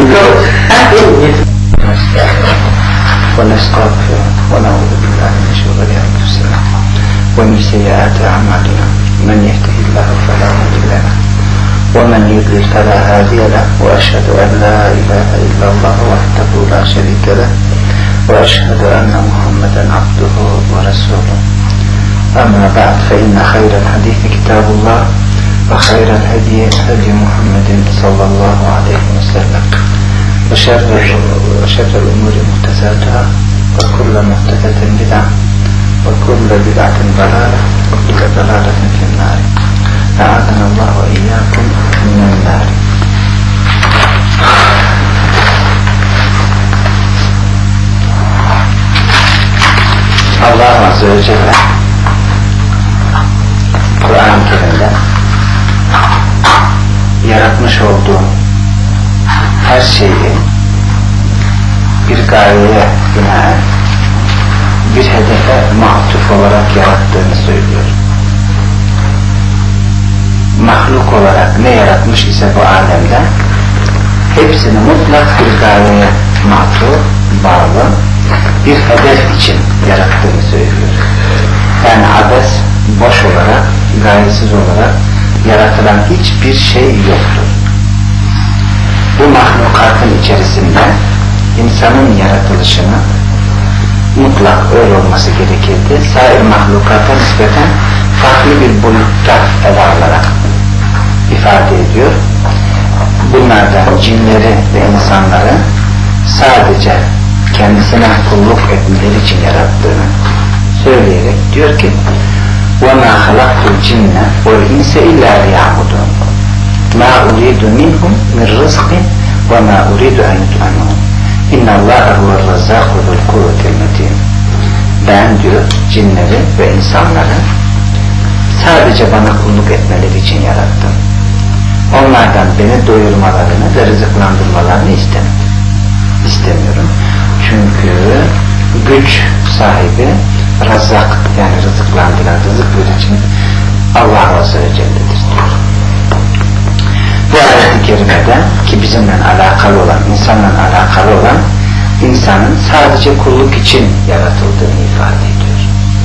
ونستغفره ونعوذ بالله من شرور انفسنا ومن سيئات اعمالنا من يهده الله فلا مضل له ومن يضلل فلا هادي له واشهد ان لا اله الا الله وحده لا شريك له واشهد ان محمدا عبده ورسوله اما بعد فان خير الحديث كتاب الله وخير الهدي هدي محمد صلى الله عليه وسلم وشر وشر الأمور محدثاتها وكل محدثة بدعة وكل بدعة ضلالة وكل ضلالة في النار أعاذنا الله وإياكم من النار. Allah Azze ve Celle Kur'an-ı Kerim'de yaratmış olduğu her şeyi bir gayeye binaen bir hedefe mahtuf olarak yarattığını söylüyor. Mahluk olarak ne yaratmış ise bu alemde hepsini mutlak bir gayeye mahtuf, bağlı bir hedef için yarattığını söylüyor. Yani abes, boş olarak, gayesiz olarak yaratılan hiçbir şey yoktur. Bu mahlukatın içerisinde insanın yaratılışını mutlak öyle olması gerekirdi. Sair mahlukata nispeten farklı bir boyutta ele alarak ifade ediyor. Bunlardan cinleri ve insanları sadece kendisine kulluk etmeleri için yarattığını söyleyerek diyor ki وَمَا خَلَقْتُ الْجِنَّ وَالْاِنْسَ اِلَّا لِيَعْبُدُونَ مَا اُرِيدُ مِنْهُمْ مِنْ رِزْقٍ وَمَا اُرِيدُ اَنْ يُطْعَمُونَ اِنَّ اللّٰهَ هُوَ الرَّزَّاقُ ذُو الْقُوَّةِ الْمَتِينَ. Ben diyor cinleri ve insanları sadece bana kulluk etmeleri için yarattım. Onlardan beni doyurmalarını ve rızıklandırmalarını istemem. İstemiyorum. Çünkü güç sahibi Razzak, yani rızıklandıran, rızık verici Allah Azze ve Celle'dir diyor. Bu ayet-i kerimede ki bizimle alakalı olan, insanla alakalı olan insanın sadece kulluk için yaratıldığını ifade ediyor.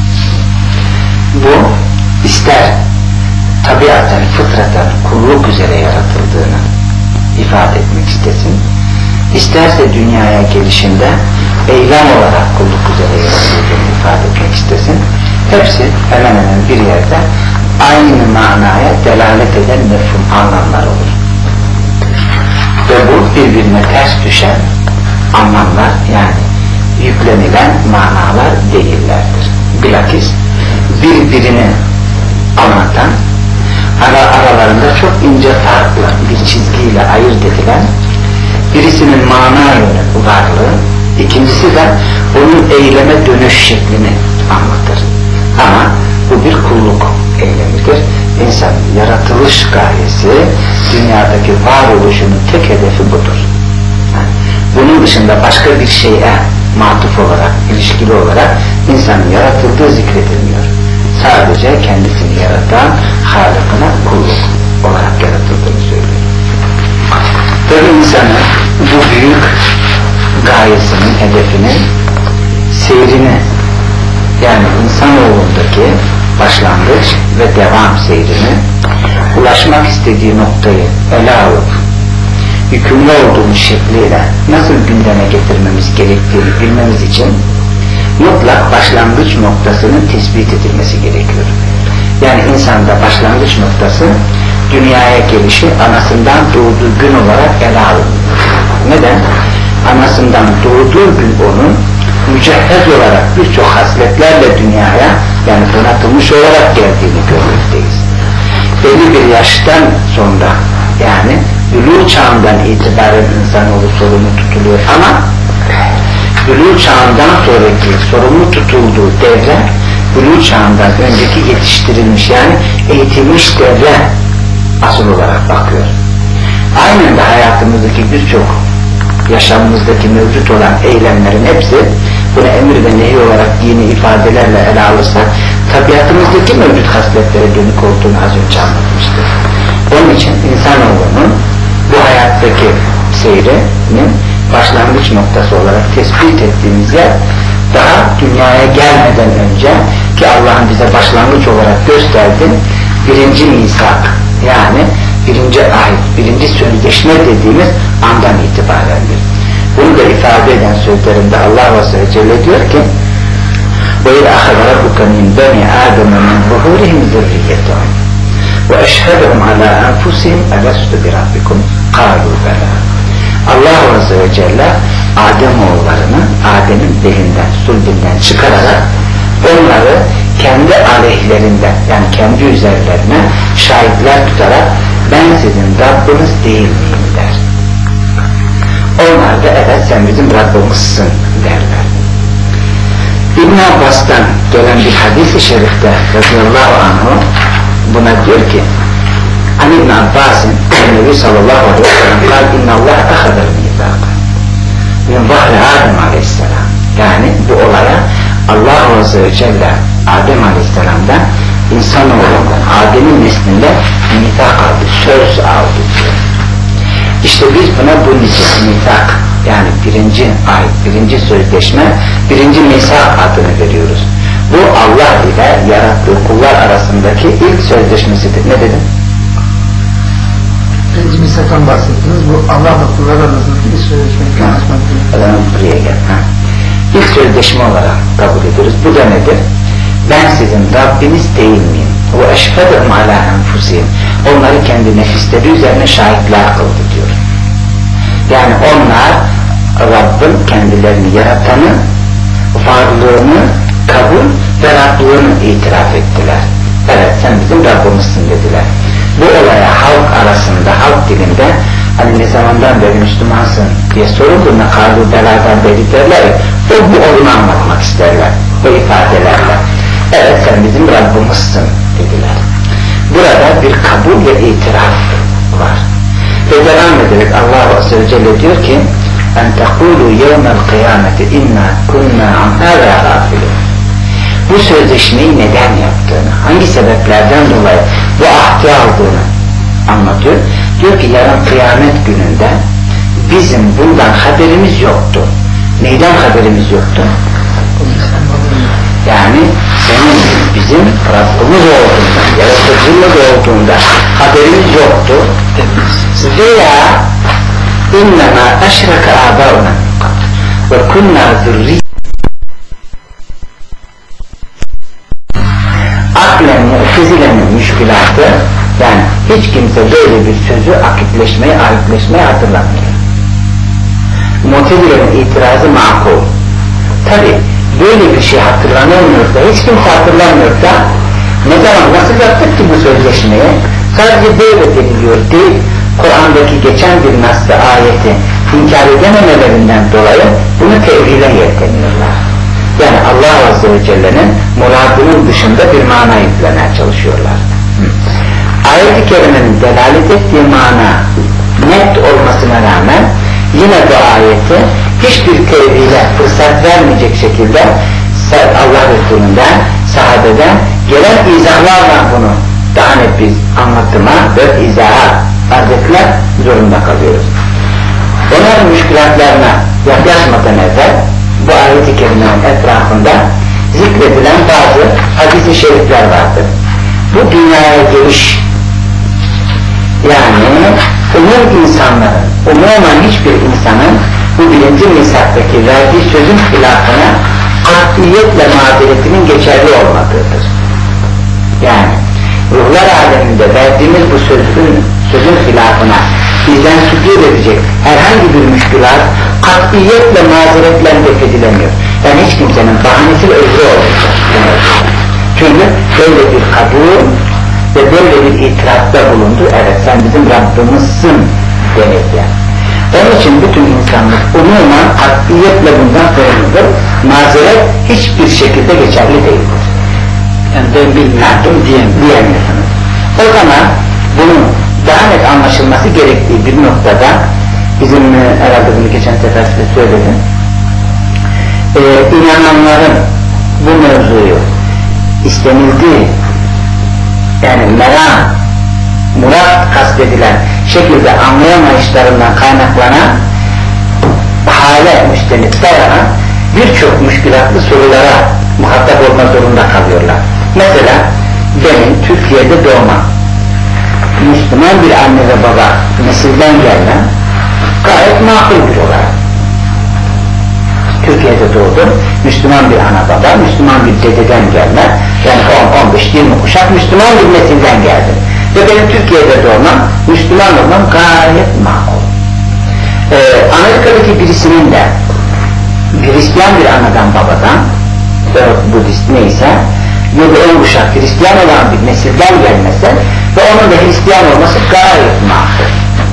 Bu ister tabiaten, fıtraten kulluk üzere yaratıldığını ifade etmek istesin, isterse dünyaya gelişinde eylem olarak kulluk üzere yaratıldığını ifade etmek istesin, hepsi hemen hemen bir yerde aynı manaya delalet eden mefhum anlamlar olur. Ve bu birbirine ters düşen anlamlar, yani yüklenilen manalar değillerdir. Bilakis birbirini anlatan, ara aralarında çok ince farklı bir çizgiyle ayırt edilen, birisinin mana yönü varlığı, ikincisi de onun eyleme dönüş şeklini anlatır. Ama bu bir kulluk eylemidir İnsanın yaratılış gayesi, dünyadaki varoluşunun tek hedefi budur. Yani bunun dışında başka bir şeye matuf olarak, ilişkili olarak insanın yaratıldığı zikredilmiyor. Sadece kendisini yaratan Halık'ına kulluk olarak yaratıldığını söylüyor. Tabi insanın bu büyük gayesinin, hedefinin seyrini, yani insanoğlundaki başlangıç ve devam seyrini, ulaşmak istediği noktayı ele alıp yükümlü olduğumuz şekliyle nasıl gündeme getirmemiz gerektiğini bilmemiz için mutlak başlangıç noktasının tespit edilmesi gerekiyor. Yani insanda başlangıç noktası dünyaya gelişi anasından doğduğu gün olarak ele alınıyor. Neden? Anasından doğduğu gün onun mücehhez olarak birçok hasletlerle dünyaya, yani donatılmış olarak geldiğini görmekteyiz. Belli bir yaştan sonra, yani bülûğ çağından itibaren insanoğlu sorumlu tutuluyor ama bülûğ çağından sonraki sorumlu tutulduğu devre bülûğ çağından önceki yetiştirilmiş, yani eğitilmiş devre asıl olarak bakıyor. Aynen de hayatımızdaki birçok yaşamımızdaki mevcut olan eylemlerin hepsi, bunu emir ve nehi olarak dini ifadelerle ele alırsak tabiatımızdaki mevcut hasletlere dönük olduğunu az önce anlatmıştır. Onun için insanoğlunun bu hayattaki seyrinin başlangıç noktası olarak tespit ettiğimiz yer, daha dünyaya gelmeden önce ki Allah'ın bize başlangıç olarak gösterdiği birinci misak, yani birinci ahit, birinci sözleşme dediğimiz andan itibarendir. Bunu da ifade eden sözlerinde Allah Azze ve Celle diyor ki وَاِذْ أَخَذَ رَبُّكَ مِنْ بَنِي آدَمَ مِنْ ظُهُورِهِمْ ذُرِّيَّتَهُمْ وَاَشْهَدَهُمْ عَلَى أَنْفُسِهِمْ أَلَسْتُ بِرَبِّكُمْ قَالُوا بَلَى. Allah Azze ve Celle Ademoğullarını Adem'in belinden, sulbinden çıkararak onları kendi aleyhlerinden, yani kendi üzerlerine şahitler tutarak ben sizin Rabbiniz değil miyim der. Onlar da evet sen bizim Rabbimizsin derler. İbn Abbas'tan gelen bir hadis-i şerifte radıyallahu anhu buna diyor ki An İbn Abbas'ın Nebi sallallahu aleyhi ve sellem kal inna Allah ahadar mizaka min zahri Adem aleyhisselam. Yani bu olaya Allah Azze ve Celle Adem aleyhisselamdan insanoğlundan, Adem'in neslinde mizak aldı, söz aldı diyor. İşte biz buna bu mizak, yani birinci ay, birinci sözleşme, birinci misak adını veriyoruz. Bu Allah ile yarattığı kullar arasındaki ilk sözleşmesidir. Ne dedim? Birinci misaktan bahsettiniz. Bu Allah'la kullar arasındaki bir sözleşme. Adamın buraya gel. Ha. İlk sözleşme olarak kabul ediyoruz. Bu da nedir? Ben sizin Rabbiniz değil miyim? O eşfedehum ala enfusihim. Onları kendi nefisleri üzerine şahitler kıldı diyor. Yani onlar Rabbin kendilerini yaratanı, varlığını kabul ve Rablığını itiraf ettiler. Evet sen bizim Rabbimizsin dediler. Bu olaya halk arasında, halk dilinde hani ne zamandan beri Müslümansın diye sorulduğunda kalu beladan beri derler, o bu onu anlatmak isterler, o ifadelerle. Evet sen bizim Rabbimizsin dediler. Burada bir kabul ve itiraf var. Ve devam ederek Allah Azze ve Celle diyor ki en tekulu yevmel kıyameti inna kunna an hâzâ gâfilûn. Bu sözleşmeyi neden yaptığını, hangi sebeplerden dolayı bu ahdi aldığını anlatıyor. Diyor ki yarın kıyamet gününde bizim bundan haberimiz yoktu. Neyden haberimiz yoktu? Yani senin bizim Rabbimiz olduğundan, yaratıcımız olduğunda haberimiz yoktu. Veya innema eşreke âbâuna ve kunnâ zürri aklen mu'tezilenin müşkülatı, yani hiç kimse böyle bir sözü akitleşmeyi, ayetleşmeyi hatırlamıyor. Mu'tezilenin itirazı makul. Tabi böyle bir şey hatırlanamıyorsa, hiç kimse hatırlamıyorsa ne zaman, nasıl yaptık ki bu sözleşmeyi? Sadece böyle deniliyor değil, Kur'an'daki geçen bir nasıl ayeti inkar edememelerinden dolayı bunu tevhile yelteniyorlar. Yani Allah Azze ve Celle'nin muradının dışında bir mana yüklemeye çalışıyorlar. Hı. ayet-i kerimenin delalet ettiği mana net olmasına rağmen yine bu ayeti hiçbir tevhile fırsat vermeyecek şekilde Allah Resulü'nden, sahabeden gelen izahlarla bunu daha net biz anlatıma ve izaha arz etmek zorunda kalıyoruz. Onların müşkülatlarına yaklaşmadan evvel bu ayet-i kerimenin etrafında zikredilen bazı hadis-i şerifler vardır. Bu dünyaya geliş, yani umum insanların, umuman hiçbir insanın bu birinci misaktaki verdiği sözün hilafına katiyetle mazeretinin geçerli olmadığıdır. Yani ruhlar aleminde verdiğimiz bu sözün, sözün hilafına bizden südür edecek herhangi bir müşkülat katiyetle mazeretle def edilemiyor. Yani hiç kimsenin bahanesi ve özrü olmayacak. Çünkü böyle bir kabul ve böyle bir itirafta bulundu. Evet, sen bizim Rabbimizsin denildi. Onun için bütün insanlık umuman katiyetle bundan sorumludur. Mazeret hiçbir şekilde geçerli değildir. Yani ben bilmiyorum diyemiyorsunuz. O zaman bunun daha net anlaşılması gerektiği bir noktada bizim herhalde bunu geçen sefer size söyledim. Ee, inananların bu mevzuyu istenildiği, yani merak, murat kastedilen şekilde anlayamayışlarından kaynaklanan hale müstenit dayanan birçok müşkülatlı sorulara muhatap olma zorunda kalıyorlar. Mesela benim Türkiye'de doğmam, Müslüman bir anne ve baba nesilden gelmem gayet makul bir olarak. Türkiye'de doğdum, Müslüman bir ana baba, Müslüman bir dededen gelmem, yani on on beş yirmi kuşak Müslüman bir nesilden geldim. Ve benim Türkiye'de doğmam, Müslüman olmam gayet makul. Ee, Amerika'daki birisinin de Hristiyan bir anadan babadan, Budist neyse, yedi on kuşak Hristiyan olan bir nesilden gelmesi ve onun da Hristiyan olması gayet makul.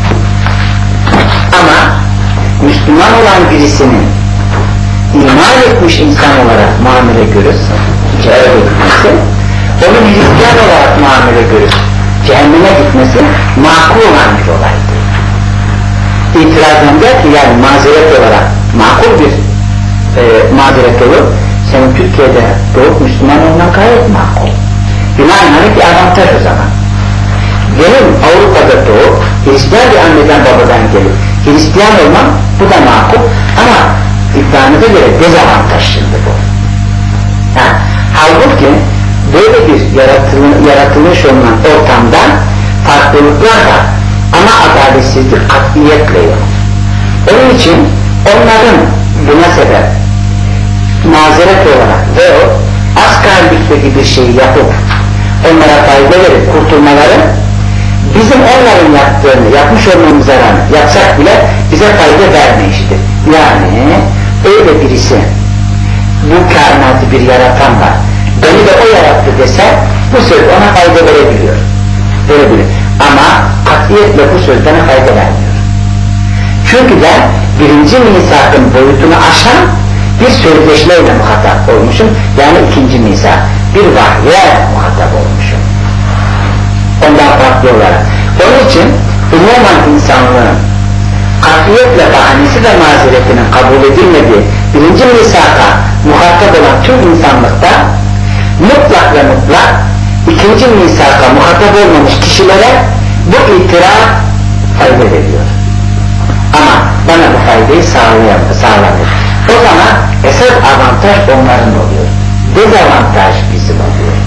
Ama Müslüman olan birisinin iman etmiş insan olarak muamele görür, cehenneme gitmesi, onun Hristiyan olarak muamele görür, cehenneme gitmesi makul olan bir olaydır. İtirazdan der ki yani mazeret olarak makul bir e, mazeret olur, senin Türkiye'de doğup Müslüman olman gayet makul. Binaenaleyh bir avantaj o zaman. Benim Avrupa'da doğup Hristiyan bir anneden babadan gelip Hristiyan olmam bu da makul ama iddianıza göre dezavantaj şimdi bu. Ha, halbuki böyle bir yaratılmış, yaratılmış olan ortamda farklılıklar var ama adaletsizlik katiyetle yok. Onun için onların buna sebep mazeret olarak ve o asgarlıktaki bir şeyi yapıp onlara fayda verip kurtulmaları bizim onların yaptığını, yapmış olmamıza rağmen yapsak bile bize fayda vermeyiştir. Yani öyle birisi bu kainatı bir yaratan var, beni de o yarattı dese bu söz ona fayda verebiliyor. Verebilir. Ama katiyetle bu söz bana fayda vermiyor. Çünkü ben birinci misakın boyutunu aşan bir sözleşmeyle muhatap olmuşum. Yani ikinci misak bir vahye muhatap olmuşum. Ondan farklı olarak. Onun için umuman insanlığın katiyetle bahanesi ve mazeretinin kabul edilmediği birinci misaka muhatap olan tüm insanlıkta mutlak ve mutlak ikinci misaka muhatap olmamış kişilere bu itiraf fayda veriyor. Ama bana bu faydayı sağlamıyor. O zaman esas avantaj onların oluyor. Dezavantaj bizim oluyor.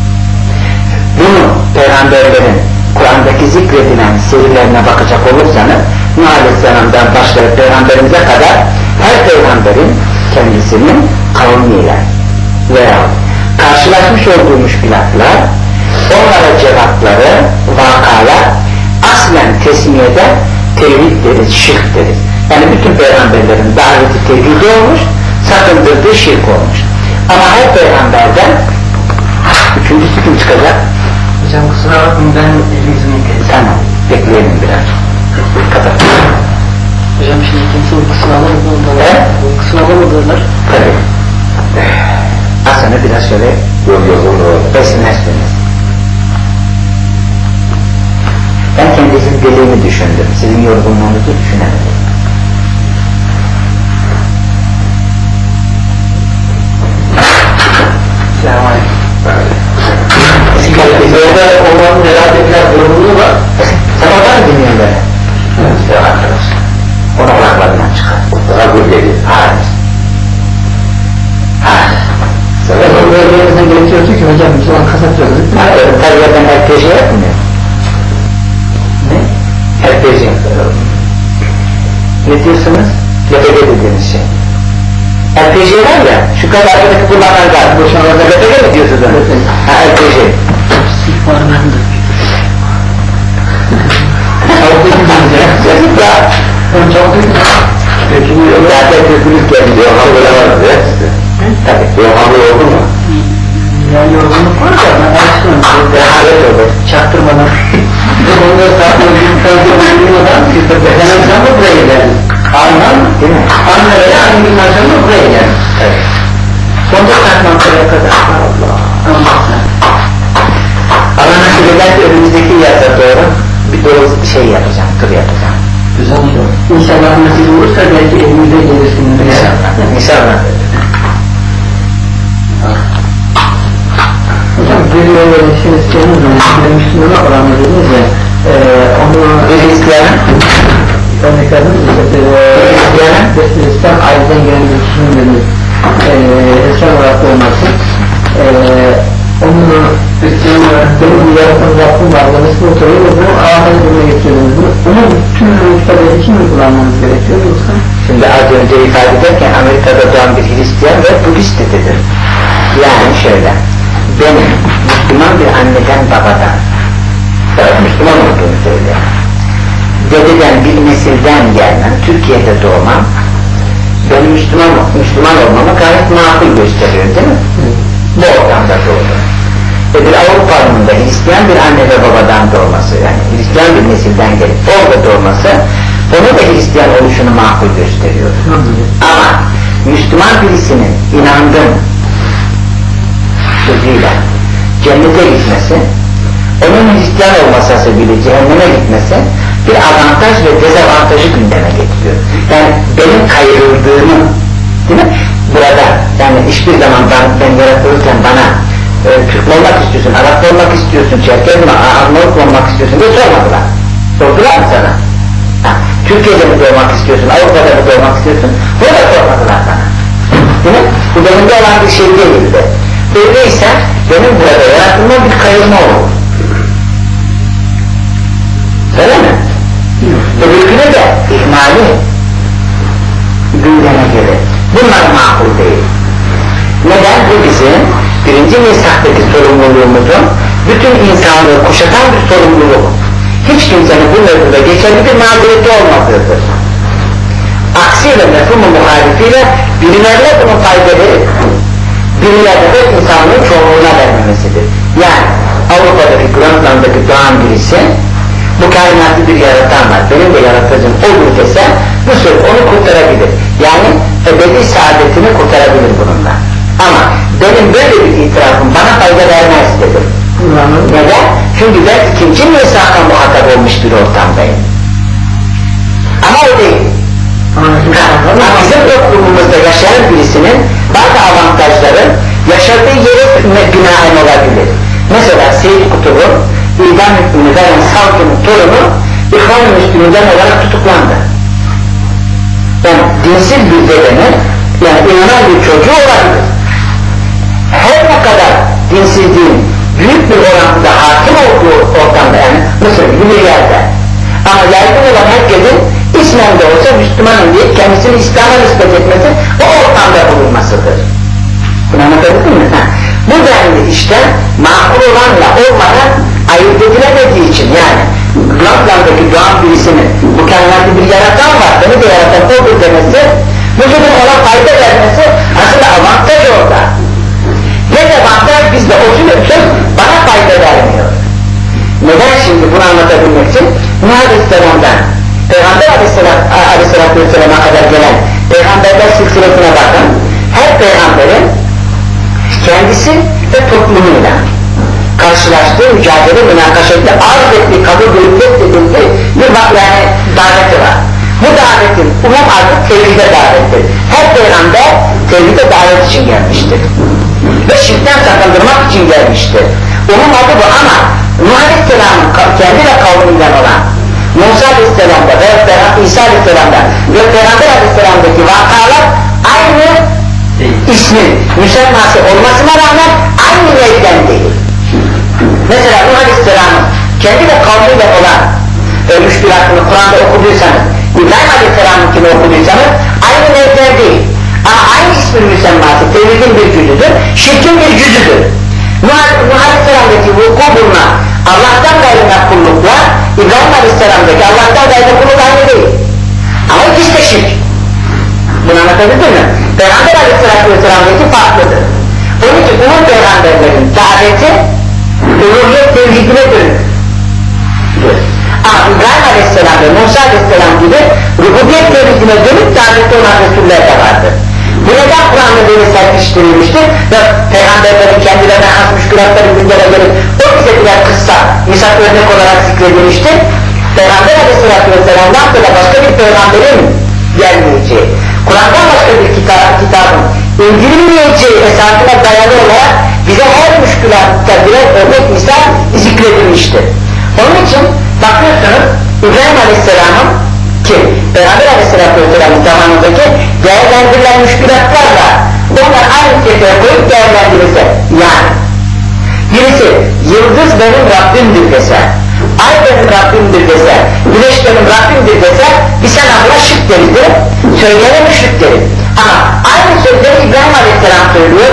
Bunu peygamberlerin Kur'an'daki zikredilen serilerine bakacak olursanız Nuh Aleyhisselam'dan başlayıp peygamberimize kadar her peygamberin kendisinin kavmiyle veya karşılaşmış olduğu müşkilatlar, onlara cevapları, vakalar aslen tesmiyede tevhid deriz, şirk deriz. Yani bütün peygamberlerin daveti tevhid olmuş, sakındırdığı şirk olmuş. Ama her peygamberden üçüncüsü kim çıkacak? Hocam kusura bakmayın ben elimizin yıkayım. Tamam, bekleyelim biraz. Kapat. Hocam şimdi kimse uykusunu alamadılar. He? Uykusunu alamadılar. Tabii. Az sonra biraz şöyle Yok yok onu beslersiniz. Derken bizim deliğimi düşündüm, sizin yorgunluğunuzu düşünemedim. Orada olmanın herhalde biraz yorgunluğu var. Sen oradan mı dinliyorsun beni? Evet. Yok arkadaş. Ona kulaklarından çıkar. Daha bu geliyor. Hayır. Hayır. Sen oraya gelmesinden gerekiyordu ki hocam biz olan kasap yazdık. Hayır. Tabii ben her peşe yapmıyor. Ne? Her peşe yapmıyor. Ne diyorsunuz? L P G dediğiniz şey. L P G var ya, şu kadar arkadaki kullanlar var. Boşanlarda L P G mi diyorsunuz? Ha, L P G. Sihbarlandı. Çocuklar. Çok iyi. Zaten kökünüz geldi. Yok hamle var mı? Tabii. Yok hamle oldu mu? Yani yorgunluk var da ben alıştım. Rehavet olur. Çaktırmadan. Onları zaten öldükten sonra bilmiyorlar. Hemen sen de buraya geldin. Aynen. Değil mi? Annelerle aynı günden sonra buraya geldin. Evet. Sonunda kalkmaklara kadar. Allah. Allah sen. Allah nasip ederse önümüzdeki yaza doğru bir dolu şey yapacağım, tur yapacağım. Güzel olur. İnşallah nasip olursa belki evimize gelirsin. İnşallah. İnşallah. Hocam bir yolu şey istediğiniz zaman bir Müslümana oranı dediniz ya e, onu Bir Hristiyanın örnek verdiniz ya Hristiyanın İslam aileden gelen bir kişinin dediniz Hristiyan olarak olması onu Hristiyan olarak benim bir yaratan Rabbim var ve nasıl oturuyor ve bu ahmet duruma getirdiniz onu bütün ülkelerde kim uygulanmanız gerekiyor yoksa? Şimdi az önce ifade ederken Amerika'da doğan bir Hristiyan ve Budist dedim. Yani şöyle, benim Müslüman bir anneden babadan, evet, Müslüman olduğunu söylüyor. Dededen bir nesilden gelmem, Türkiye'de doğmam, benim Müslüman, Müslüman olmamı gayet makul gösteriyor değil mi? Hı. Bu ortamda doğdum. Ve bir Avrupa'nın da Hristiyan bir anne ve babadan doğması, yani Hristiyan bir nesilden gelip orada doğması, onu da Hristiyan oluşunu makul gösteriyor. Hı. Ama Müslüman birisinin inandım sözüyle cennete gitmesi, onun Hristiyan olması bile cehenneme gitmesi bir avantaj ve dezavantajı gündeme getiriyor. Yani benim kayırıldığımı, değil mi? Burada, yani hiçbir zaman ben, ben yaratılırken bana e, Türk olmak istiyorsun, Arap olmak istiyorsun, Çerkez mi, Arnavut olmak istiyorsun diye sormadılar. Sordular mı sana? Ha, Türkiye'de mi doğmak istiyorsun, Avrupa'da mı doğmak istiyorsun? Bunu da sormadılar sana. Değil mi? Bu benimde olan bir şey değildi. Öyleyse benim burada yaratılma bir kayırma olur. Öyle mi? Öbürküne de ihmali gündeme gelir. Bunlar makul değil. Neden? Bu bizim birinci misaktaki sorumluluğumuzun bütün insanlığı kuşatan bir sorumluluk. Hiç kimsenin bu mevzuda geçerli bir mazereti olmadığıdır. Aksiyle mefhumu muhalifiyle birilerine bunun fayda verip birilerine de insanlığın çoğunluğuna vermemesidir. Yani Avrupa'daki Grönland'daki doğan birisi bu kainatı bir yaratan var, benim de yaratıcım olur dese bu söz onu kurtarabilir. Yani ebedi saadetini kurtarabilir bununla. Ama benim böyle bir itirafım bana fayda vermez dedim. Neden? Çünkü ben ikinci misaka muhatap olmuş bir ortamdayım. Ama o değil. Ama bizim toplumumuzda yaşayan birisinin bazı avantajları yaşadığı yere binaen olabilir. Mesela Seyyid Kutub'un idam hükmünü veren savcının torunu İhvan-ı Müslüminden olarak tutuklandı. Yani dinsiz bir dedenin, yani inanan bir çocuğu olabilir. Her ne kadar dinsizliğin büyük bir orantıda hakim olduğu ortamda, yani Mısır gibi bir yerde, ama yaygın olan herkesin ismen de olsa Müslümanım diye kendisini İslam'a nispet etmesi o ortamda bulunmasıdır. Bunu anlatabildim mi? Ha. Bu denli işte makul olanla olmadan ayırt edilemediği için, yani Grönland'daki doğan birisinin bu kainatı bir yaratan var, beni de yaratan odur demesi, vücudun ona fayda vermesi aslında avantaj orada. Dezavantaj bizde olsun için bana fayda vermiyor. Neden şimdi bunu anlatabilmek için? Nuh Aleyhisselam'dan Peygamber Aleyhisselatü Vesselam'a kadar gelen peygamberler silsilesine bakın, her peygamberin kendisi ve toplumuyla karşılaştığı mücadele münakaşasıyla arz ettiği, kabul edilip reddedildi yani daveti var. Bu davetin umum adı tevhide davettir. Her peygamber tevhide davet için gelmiştir. Ve şirkten sakındırmak için gelmiştir. Umum adı bu ama Nuh Aleyhisselam'ın kendi ve kavminden olan Musa Aleyhisselam'da ve İsa Aleyhisselam'da ve Peygamber Aleyhisselam'daki vakalar aynı ismin müsemması olmasına rağmen aynı renkten değil. Mesela Nuh Aleyhisselam'ın kendi ve kavmiyle olan e, müşkülatını Kur'an'da okuduysanız, İbrahim Aleyhisselam'ınkini okuduysanız aynı renkler değil. Ama aynı ismin müsemması tevhidin bir cüzüdür, şirkin bir cüzüdür. Nuh, Nuh Aleyhisselam'daki vuku bulunan Allah'tan gayrına kullukla İbrahim Aleyhisselam'daki Allah'tan gayrına kulluk aynı değil. Ama ikisi de şirk. Bunu anlatabildim mi? Peygamber Aleyhisselam'daki farklıdır. Onun için umum peygamberlerin daveti uluhiyet tevhidine dönüktür. Ama İbrahim Aleyhisselam ve Musa Aleyhisselam gibi rububiyet tevhidine dönük davette olan Resuller de vardır. Bu neden Kur'an'da böyle serpiştirilmiştir ve peygamberlerin kendilerine has müşkülatları gündeme gelip o bize birer kıssa, misal örnek olarak zikredilmiştir. Peygamber Aleyhisselatü Vesselam'dan sonra başka bir peygamberin gelmeyeceği, Kur'an'dan başka bir kitap, kitabın indirilmeyeceği esasına dayalı olarak bize her müşkülatta birer örnek misal zikredilmiştir. Onun için bakıyorsunuz İbrahim Aleyhisselam'ın ki Peygamber Aleyhisselatü Vesselam'ın zamanındaki değerlendirilen müşkülatlarla onlar aynı kefeye koyup değerlendirirse, yani birisi yıldız benim Rabbimdir dese, ay benim Rabbimdir dese, güneş benim Rabbimdir dese biz sana buna şirk deriz de söyleyene müşrik deriz. Ama aynı sözleri İbrahim Aleyhisselam söylüyor.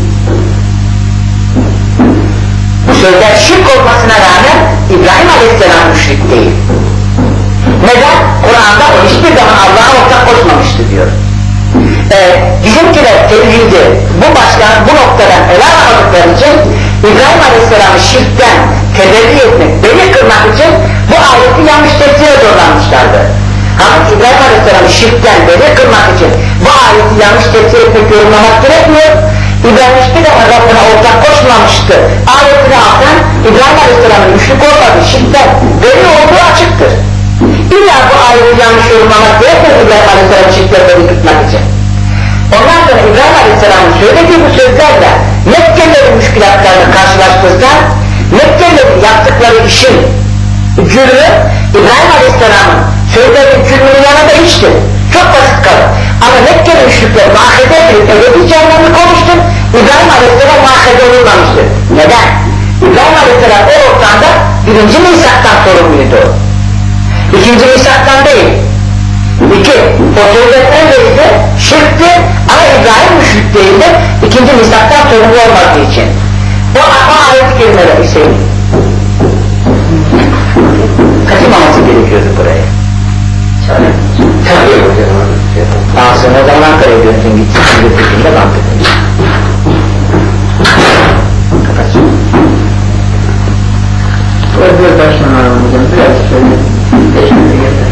Bu sözler şirk olmasına rağmen İbrahim Aleyhisselam müşrik değil. Neden? Kur'an'da o hiçbir zaman Allah'a ortak koşmamıştı diyor. Ee, bizimkiler tevhidi bu baştan, bu noktadan ele almadıkları için İbrahim Aleyhisselam'ı şirkten teberri etmek, beni kırmak için bu ayeti yanlış tefsire zorlanmışlardı. Ama İbrahim Aleyhisselam'ı şirkten beni kırmak için bu ayeti yanlış tefsir etmek, yorumlamak gerekmiyor. İbrahim hiçbir zaman Rabbine ortak koşmamıştı. Ayetini alsan İbrahim Aleyhisselam'ın müşrik olmadığı şirkten beni olduğu açıktır. İlla bu ayeti yanlış yorumlamak gerekmiyor İbrahim Aleyhisselam'ı şirkten beni tutmak için. Ondan sonra İbrahim Aleyhisselam'ın söylediği bu sözlerle Mekkelilerin müşkülatlarını karşılaştırsa Mekkelilerin yaptıkları işin cürmü İbrahim Aleyhisselam'ın sözlerinin cürmünün yanında hiçtir. Çok basit kalır. Ama Mekkeli müşrikler mahkede edilip ebedi cehennemli konuştur. İbrahim Aleyhisselam mahkede olunmamıştır. Neden? İbrahim Aleyhisselam o ortamda birinci misaktan sorumluydu. İkinci misaktan değil. İki, o sözler öyleydi, şirkti ama İbrahim müşrik değildi. İkinci misaktan sorumlu olmadığı için. O ama ayet-i kerimeler Hüseyin. Kaçırmaması gerekiyordu buraya. Tabii hocam. Daha sonra da Ankara'ya dönsün gitsin, götürdüğünde bank edin. Kapat. Özel başlanalım hocam, biraz şöyle geçmeye gelir.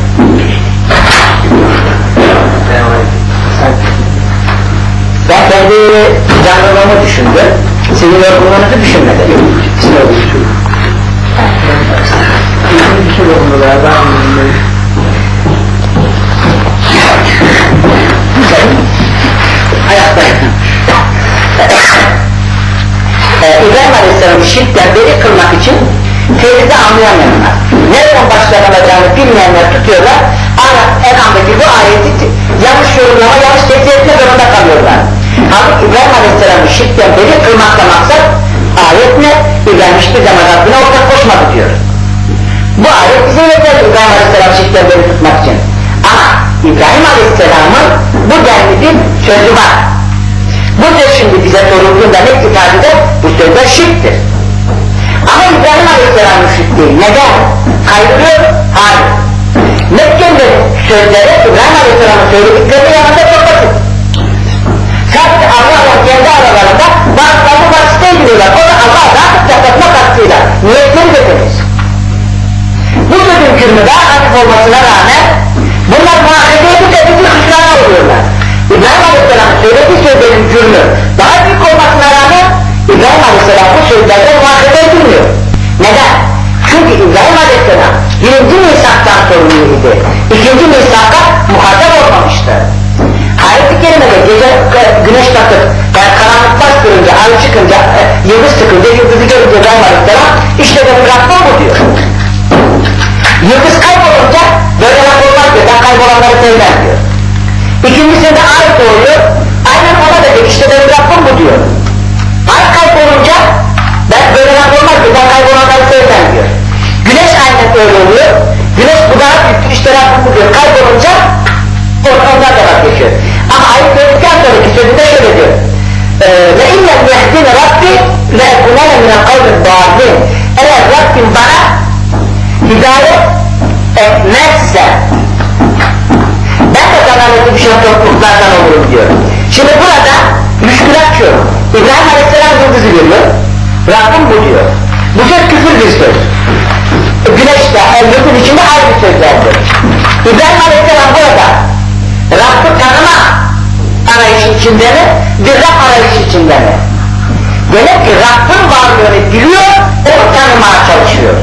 Ben kendi canlılığımı düşündüm, sizin yorgunluğunuzu düşünmedim. Sizin yorgunluğunuzu. Bir şey yorgunluğu ya, ben yorgunluğu. Ayaktayım. ee, İbrahim Aleyhisselam'ı şirkten beri kılmak için tevhidi anlayamayanlar, nereden başlanılacağını bilmeyenler tutuyorlar, En'am'daki bu ayeti yanlış yorumlama, yanlış tefsir etme zorunda kalıyorlar. Halbuki İbrahim Aleyhisselam'ı şirkten beri kılmakla maksat ayet ne? İbrahim hiçbir zaman Rabbine ortak koşmadı diyor. Bu ayet bize yeter İbrahim Aleyhisselam'ı şirkten beri tutmak için. Ama İbrahim Aleyhisselam'ın bu denli bir sözü var. Bu söz şimdi bize sorulduğunda net ifadede bu sözler şirktir. Ama İbrahim Aleyhisselam müşrik değil. Neden? Kaydırıyor? Hayır. Mekke'nin sözleri İbrahim Aleyhisselam'ın söyledikleri yanında çok basit. Sadece Allah'la kendi aralarında bazılarını vasıta ediliyorlar. O da Allah rahat yapma kastıyla niyetleri de temiz. Bu sözün cürmü daha hafif olmasına rağmen bunlar muhakede edip bir hıslana oluyorlar. İbrahim Aleyhisselam'ın söylediği sözlerin cürmü daha büyük olmasına rağmen İbrahim Aleyhisselam bu sözlerden muhakede edilmiyor. Neden? Çünkü İbrahim Aleyhisselam birinci Nisa'da güneş batıp, yani karanlık bastırınca, ay çıkınca, e, yıldız çıkınca, yıldızı görünce İbrahim Aleyhisselam, işte benim Rabbim bu diyor. Yıldız kaybolunca, böyle laf olmaz diyor, ben kaybolanları sevmem diyor. İkincisinde ay doğuyor, aynen ona dedik, işte benim Rabbim bu diyor. Ay kaybolunca, ben böyle laf olmaz diyor, ben kaybolanları sevmem diyor. Güneş aynen öyle oluyor, güneş bu daha büyük, işte Rabbim bu diyor, kaybolunca, onlar da vazgeçiyor. Ama ayet gördükten sonraki sözünde şöyle diyor. Ve inne yehdine Rabbi ve ekunene minel kavmin dâlin. Eğer Rabbim bana hidayet etmezse ben de dalaleti düşen topluluklardan olurum diyor. Şimdi burada müşkülat şu. İbrahim Aleyhisselam yıldızı görüyor. Rabbim bu diyor. Bu söz küfür bir söz. Güneşte, yıldız içinde ayrı sözlerdir. İbrahim Aleyhisselam burada Rabb'ı tanıma arayışı içinde mi? Bir Rab arayışı içinde mi? Demek ki Rabb'ın varlığını biliyor, onu tanımaya çalışıyor.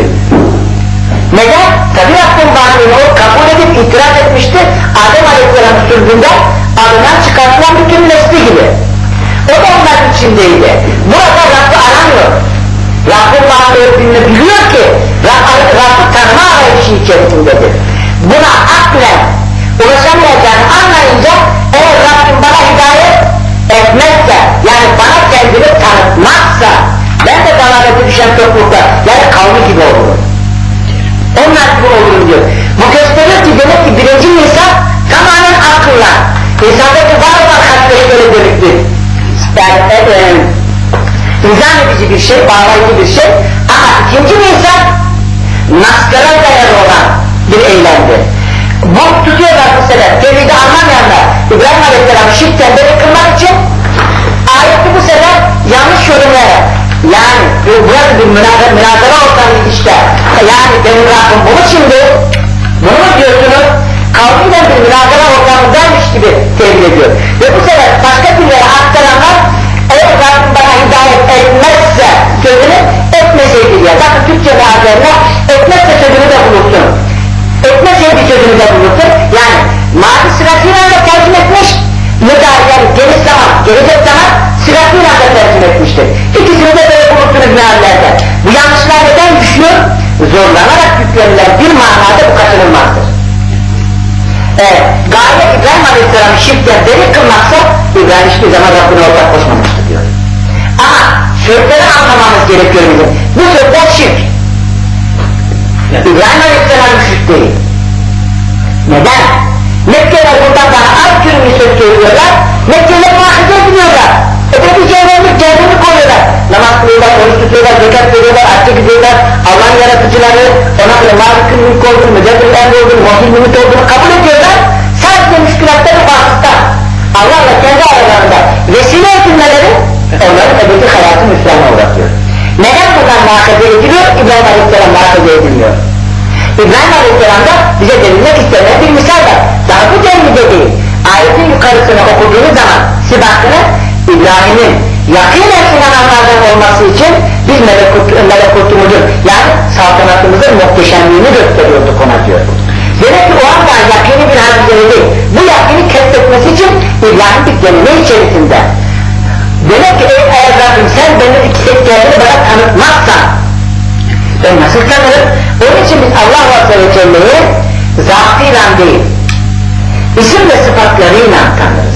Neden? Tabi Rabb'ın varlığını o kabul edip itiraz etmişti. Adem Aleyhisselam'ın sürgünde adından çıkartılan bütün nesli gibi. O da onların içindeydi. Burada Rabb'ı aramıyor. Rabb'ın varlığını biliyor ki Rabb'ı Rab tanıma arayışı içerisindedir. Buna aklen ulaşamayacağını anlayınca eğer Rabbim bana hidayet etmezse, yani bana kendini tanıtmazsa ben de dalalete düşen toplulukta, yani kavmi gibi olurum. Onlar gibi olurum diyor. Bu gösteriyor ki demek ki birinci insan tamamen akılla. İnsandaki var olan hasletleri birliktir. Yani e, e, insan edici bir şey, bağlayıcı bir şey. Ama ikinci insan naskara dayalı olan bir eylemdir. Bu tutuyorlar bu sefer, tevhidi anlamayanlar İbrahim Aleyhisselam'ı şirkten beri kılmak için ayeti bu sefer yanlış yorumlayarak, yani burası bir münazara, münazara ortamı işte, yani benim Rabbim bunu şimdi, bunu mu diyorsunuz, kavmiyle bir münazara ortamındaymış gibi tevhid ediyor. Ve bu sefer başka türlere aktaranlar, eğer Rabbim bana hidayet etmezse sözünü etmeseydi diye. Bakın Türkçe meallerine etmezse sözünü de bulursun. Etmezse bir sözünü de bulursun. Yani mazi sırasıyla da tercih etmiş, müdahale yani geniş zaman, gelecek zaman sırasıyla da tercih etmiştir. İkisini de böyle bulursunuz meallerde. Bu yanlışlar neden düşüyor? Zorlanarak yüklenilen bir manada bu kaçınılmazdır. Evet, gaye İbrahim Aleyhisselam'ı şirkten beri kılmaksa İbrahim hiçbir zaman Rabbine ortak koşmamıştır diyor. Ama sözleri anlamamız gerekiyor bizim. Bu sözler şirk. İbrahim Aleyhisselam şirk değil. Neden? Mekke'ler bundan daha az türlü söz söylüyorlar, Mekke'ler muhakkıca gidiyorlar. Öteki cehennemi, cehennemi koyuyorlar. Namaz kılıyorlar, oruç tutuyorlar, zekat veriyorlar, akça gidiyorlar, Allah'ın yaratıcıları, ona göre Malik'in mülk olduğunu, Mücadele emri olduğunu, Muhil Mümit olduğunu kabul ediyorlar. Sadece müşkülatları vasıta, Allah'la kendi aralarında vesile edilmeleri, onların ebedi hayatı Müslüman'a uğratıyor. Neden buradan muhakkıca ediliyor, İbrahim Aleyhisselam muhakkıca edilmiyor? İbrahim Aleyhisselam'da bize verilmek istenen bir misal var. Daha bu cennide değil. Ayetin yukarısını okuduğunuz zaman sibakını İbrahim'in yakinen inananlardan olması için biz melekut, melekutumuzun yani saltanatımızın muhteşemliğini gösteriyorduk ona diyor. Demek ki o anda yakini bir hadiseli değil. Bu yakini kesbetmesi için İbrahim bir deneme içerisinde. Demek ki ey eğer Rabbim sen benim kendini bana tanıtmazsan ben nasıl tanırım? Onun için biz Allah Azze ve Celle'yi zatıyla değil, isim ve sıfatlarıyla tanırız.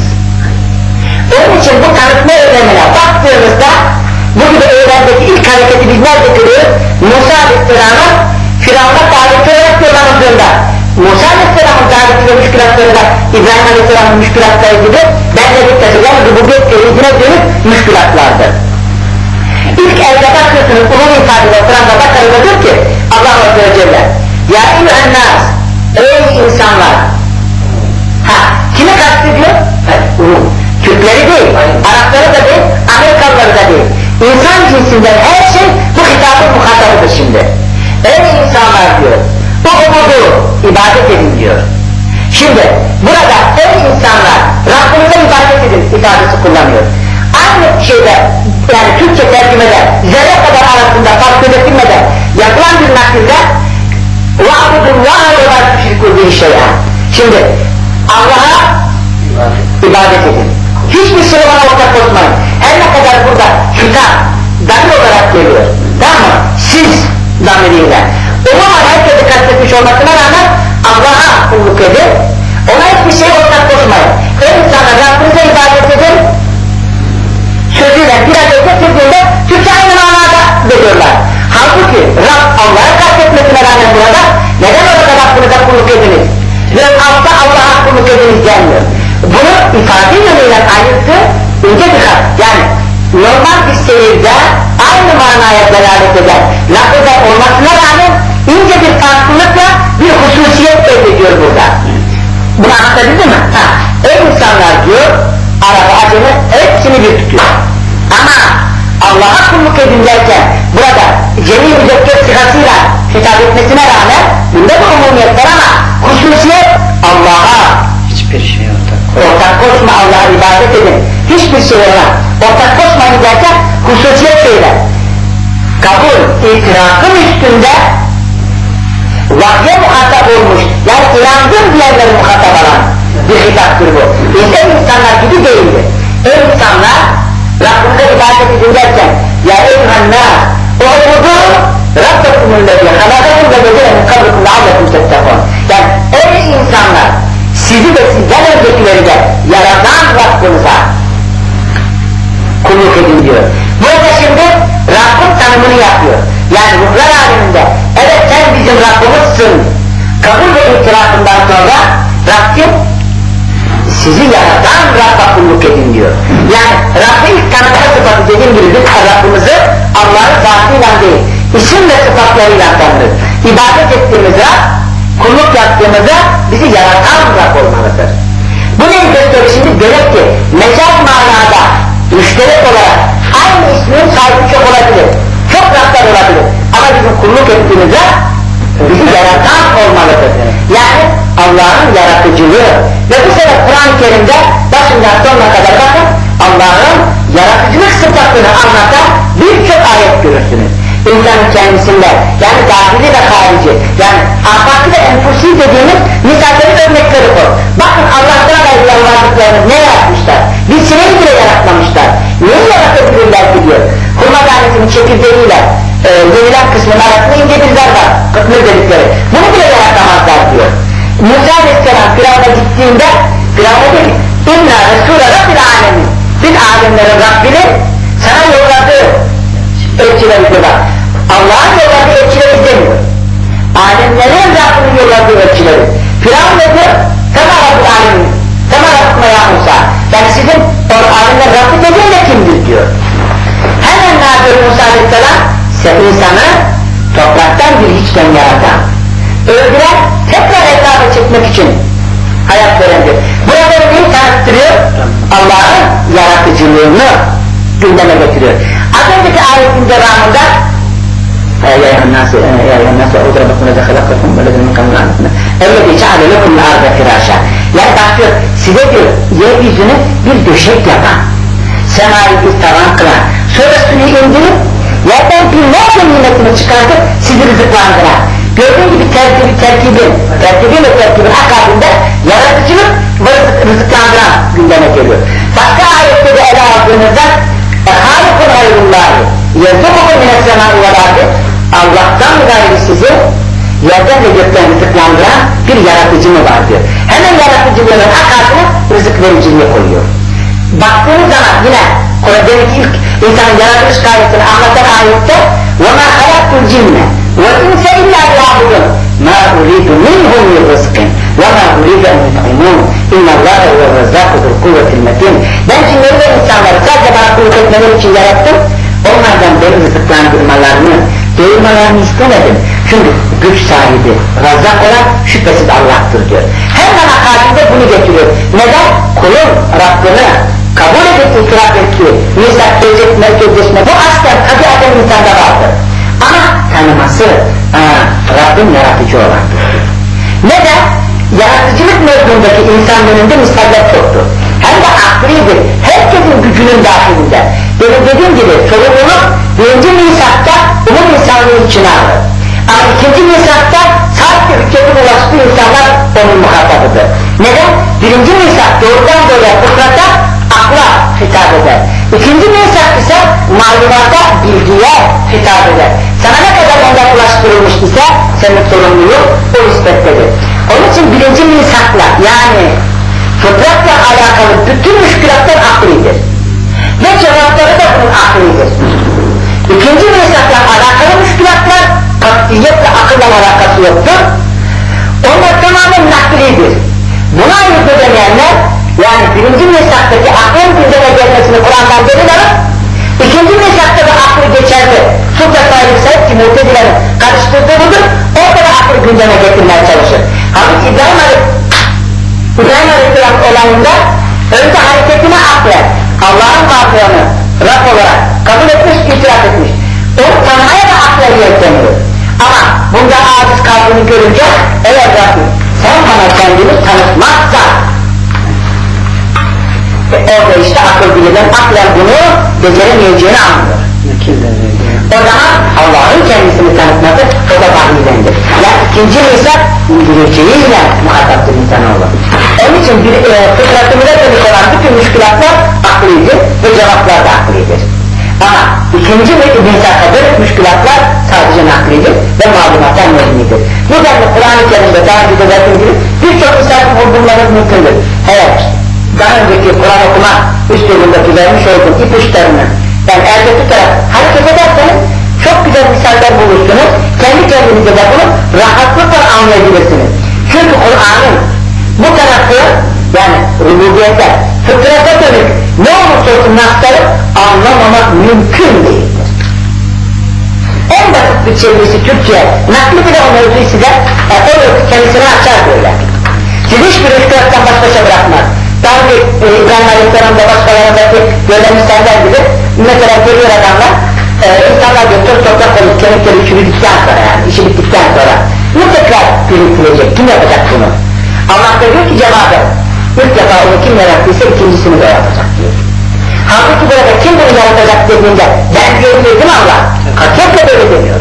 Onun için bu tanıtma eylemine baktığımızda bu gibi eylemdeki ilk hareketi biz nerede görüyoruz? Musa Aleyhisselam'ın Firavun'a daveti olarak yorumladığında Musa Aleyhisselam'ın daveti ve müşkülatlarında İbrahim Aleyhisselam'ın müşkülatları gibi benzedik taşıyan rububiyet tevhidine dönük müşkülatlardır. İlk elde bakıyorsunuz, bunun ifadede Kur'an'da bakarıdır ki Allah Azze ve Celle Ya eyyühennâs, ey insanlar. Ha, kimi kastediyor? Türkleri değil, Arapları da değil, Amerikalıları da değil. İnsan cinsinden her şey bu hitabın muhatabıdır şimdi. Ey insanlar diyor, bu umudu ibadet edin diyor. Şimdi burada ey insanlar, Rabbinize ibadet edin ifadesi kullanıyor. Aynı şeyde, yani Türkçe tercümede zerre kadar arasında fark belirtilmeden yapılan bir nakilde وَعْبُدُ اللّٰهَ وَلَا تُشْرِكُوا بِهِ شَيْئًا. Şimdi Allah'a ibadet edin. Hiçbir şey ona ortak koşmayın. Her ne kadar burada hitap, damir olarak geliyor. Tamam mı? Siz damiriyle. O zaman herkesi kastetmiş olmasına rağmen Allah'a kulluk edin. Ona hiçbir şey ortak koşmayın. Ey insanlar Rabbinize ibadet edin. Sözüyle biraz önce sözüyle Türkçe aynı manada veriyorlar. Halbuki Rab Allah'a kastetmesine rağmen burada neden orada Rabbinize kulluk ediniz? Ve altta Allah'a kulluk ediniz gelmiyor. Bunu ifade yönüyle ayrıntı ince bir kat. Yani normal bir seyirde aynı manaya delalet eden lafıza olmasına rağmen ince bir farklılıkla bir hususiyet elde ediyor burada. Bunu anlatabildim mi? Ha. Ey insanlar diyor, araba acını hepsini bir tutuyor. Ama Allah'a kulluk edin derken burada cemi müzekker sırasıyla hitap etmesine rağmen bunda da umumiyet var ama hususiyet Allah'a Hiçbir şey ortak. ortak koşma, Allah'a ibadet edin. Hiçbir şey ona ortak koşmayın derken hususiyet şeyler. Kabul, itirafın üstünde vahye muhatap olmuş, yani inandığım diyenleri muhatap alan bir hitaptır bu. İnsan insanlar gibi değildir. Ey insanlar, Rabbimize ibadet edin derken ya eyhannâ, o umudu Rabbekumüllezî halâkâkum ve gecelen kabrikum leallekum tettekûn. Yani ey insanlar, sizi ve sizden öncekileri de yaratan Rabbinize kulluk edin diyor. Burada şimdi Rabbin tanımını yapıyor. Yani ruhlar aleminde evet sen bizim Rabbimizsin kabul ve itirafından sonra Rabbim sizi yaratan Rabb'a kulluk edin diyor. Yani Rabb'in tanıma sıfatı dediğim gibi biz Rabbimizi Allah'ın zatıyla değil, isim ve sıfatlarıyla tanırız. İbadet ettiğimiz Rab, kulluk yaptığımızda bizi yaratan Rab olmalıdır. Bu neyi gösteriyor şimdi? Demek ki mecaz manada müşterek olarak aynı ismin sahibi çok olabilir. Çok Rab'lar olabilir. Ama bizim kulluk ettiğimizde bizi yaratan olmalıdır. Yani Allah'ın yaratıcılığı ve bu sefer Kur'an-ı Kerim'de başından sonuna kadar bakın Allah'ın yaratıcılık sıfatını anlatan birçok ayet görürsünüz. İnsanın kendisinde yani dahili ve harici yani afakı ve enfusi dediğimiz misalleri örnekleri koy. Bakın Allah'tan gayrı yalvardıklarını ne yaratmışlar? Bir sineği bile yaratmamışlar. Neyi yaratabilirler ki diyor. Hurma tanesinin çekirdeğiyle e, yenilen kısmının arasında ince bir zar var. Kıtmır dedikleri. Bunu bile yaratamazlar diyor. Musa Aleyhisselam Firavun'a gittiğinde Firavun'a dedi İnna Resulü Rabbil Alemin. Biz alemlerin Rabbini sana yolladığı elçileri diyorlar. Allah'ın yolladığı elçileri demiyor. Alemlerin Rabbinin yolladığı elçileri. Firavun ne diyor? Sana Rabbil Alemin. Sana Rabbime ya Musa. Yani sizin alemler Rabbi dediğin de kimdir diyor. Hemen ne yapıyor Musa Aleyhisselam? Sen insanı topraktan bir hiçten yaratan. Öldüren tekrar hesaba çekmek için hayat verendir. Burada neyi tanıttırıyor? Allah'ın yaratıcılığını gündeme getiriyor. Az önceki ayetin devamında يا أيها الناس يا أيها الناس أعوذ بربكم الذي خلقكم والذين من قبلكم الذي جعل لكم الأرض فراشا. Yani bakıyor size diyor yeryüzünü bir döşek yapan, semayı bir tavan kılan, sonra suyu indirip yerden binlerce nimetini çıkartıp sizi rızıklandıran. Gördüğün gibi tertibi, tertibin, tertibin ve tertibin akabinde yaratıcılık ve rızıklandıran gündeme geliyor. Başka ayette de ele aldığınızda اَخَالِقُ غَيْرُ اللّٰهِ يَرْزُقُكُمْ مِنَ السَّمَاءِ وَالْاَرْضِ Allah'tan gayrı sizi yerden ve gökten rızıklandıran bir yaratıcı mı var diyor. Hemen yaratıcılığının akabine rızık vericiliği koyuyor. Baktığınız zaman yine Kur'an'daki ilk insanın yaratılış gayretini anlatan ayette وَمَا خَلَقْتُ الْجِنَّ وَاِنْسَ اِلَّا لِيَعْبُدُونَ مَا اُرِيدُ مِنْهُمْ مِنْ رِزْقٍ وَمَا اُرِيدُ اَنْ يُطْعِمُونَ اِنَّ اللّٰهَ هُوَ الرَّزَّاقُ ذُو الْقُوَّةِ الْمَتِينَ Ben cinleri ve insanları sadece bana kulluk etmeleri için yarattım. Onlardan beni rızıklandırmalarını, doyurmalarını istemedim. Çünkü güç sahibi, Razzak olan şüphesiz Allah'tır diyor. Hemen akabinde bunu getiriyor. Neden? Kulun Rabbini kabul edip itiraf ettiği, misak, tezek, merkezleşme bu aslen tabiaten insanda vardır. Ama tanıması aa, Rabbin yaratıcı olandır. Neden? Yaratıcılık mevzundaki insan önünde misaller çoktur. Hem de aklidir. Herkesin gücünün dahilinde. Benim dediğim gibi sorumluluk birinci misakta umum insanlığı içine alır. Ama ikinci misakta sadece hükmetin ulaştığı insanlar onun muhatabıdır. Neden? Birinci misak doğrudan doğruya fıtrata, akla hitap eder. İkinci misak ise malumata, bilgiye hitap eder. Sana ne kadar onda ulaştırılmış ise senin sorumluluğu o nispettedir. Onun için birinci misakla yani fıtratla alakalı bütün müşkülatlar aklidir. Ve cevapları da bunun aklidir. İkinci misakla alakalı müşkülatlar katiyetle akılla alakası yoktur. Onlar tamamen naklidir. Buna ayırt edemeyenler yani birinci misaktaki aklın gündeme gelmesini Kur'an'dan delil alıp ikinci misakta da aklı geçerli sulta sahibi sahip ki muhtezilerin karıştırdığı budur, orada da aklı gündeme getirmeye çalışır. Halbuki İbrahim İbrahim Aleyhisselam olayında önce hareketine aklen Allah'ın varlığını Rab olarak kabul etmiş, itiraf etmiş. Onu tanımaya da akla yelteniyor. Ama bunda aciz kaldığını görünce evet Rabbim sen bana kendini tanıtmazsan e orada işte akıl bilirler, aklen bunu beceremeyeceğini anlıyor. O zaman Allah'ın kendisini tanıtması o da vahiydendir. Yani ikinci misak indireceğiyle muhataptır insanoğlu. Onun için bir e, fıtratımıza dönük olan bütün müşkülatlar aklidir ve cevaplar da aklidir. Ama ikinci misaka dönük müşkülatlar sadece naklidir ve malumattan mebnidir. Bu nedenle Kur'an-ı Kerim'de daha önce de verdiğim gibi birçok misafir bulunmanız mümkündür. Evet, daha önceki Kur'an okuma üslubundaki vermiş olduğum ipuçlarını yani elde tutarak hareket ederseniz çok güzel misaller bulursunuz. Kendi kendinize de bunu rahatlıkla anlayabilirsiniz. Çünkü Kur'an'ın bu tarafı yani rububiyete, fıtrata dönük ne olursa olsun nasları anlamamak mümkün değildir. En basit bir çevirisi Türkçe, nakli bile o mevzuyu size e, o kendisini açar böyle. Siz hiçbir ışkırattan baş başa bırakmaz. Daha önce e, İbrahim Aleyhisselam'da başkalarındaki böyle misaller gibi mesela geliyor adamlar e, insanlar götür toprak olup kemikleri çürüdükten sonra yani işi bittikten sonra bu tekrar diriltilecek. Kim yapacak bunu? Allah da diyor ki cevabı ilk defa onu kim yarattıysa ikincisini de yaratacak diyor. Halbuki burada kim bunu yaratacak dediğinde ben diyebilirdim Allah. Katiyetle böyle demiyor.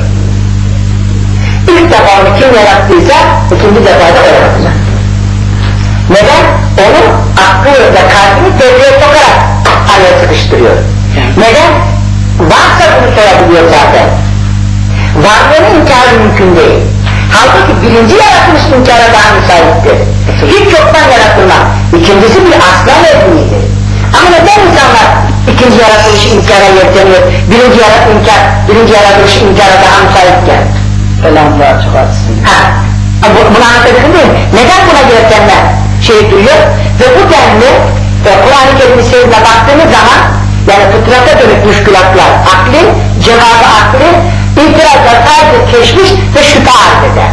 İlk defa onu kim yarattıysa ikinci defa da o yaratacak. Neden? Onu aklı ve kalbini devreye sokarak araya sıkıştırıyor. Neden? Varsa bunu sorabiliyor zaten. Varlığını inkarı mümkün değil. Halbuki birinci yaratılmış inkara daha müsaittir. Hiç çoktan yaratılmak. İkincisi bir aslan evliliğidir. Ama neden insanlar ikinci yaratılışı inkara yelteniyor? Birinci yarat inkar, birinci yaratılışı inkara daha müsaitken. Selamlar çıkartsın. Ha, bu, bunu anlatabildim değil mi? Neden buna yeltenler şey duyuyor? Ve bu denli e, Kur'an-ı Kerim'i seyirine baktığımız zaman yani fıtrata dönük müşkülatlar akli, cevabı akli, İtirazlar sadece keşmiş ve şüphe arz eder.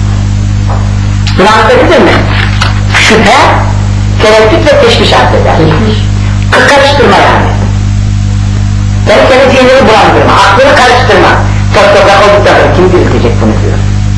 Bunu anlatabildim mi? Şüphe, tereddüt ve teşviş arz eder. Karıştırma yani. Yani kendi zihnini bulandırma, aklını karıştırma. Toprak olduktan sonra kim diriltecek bunu diyor.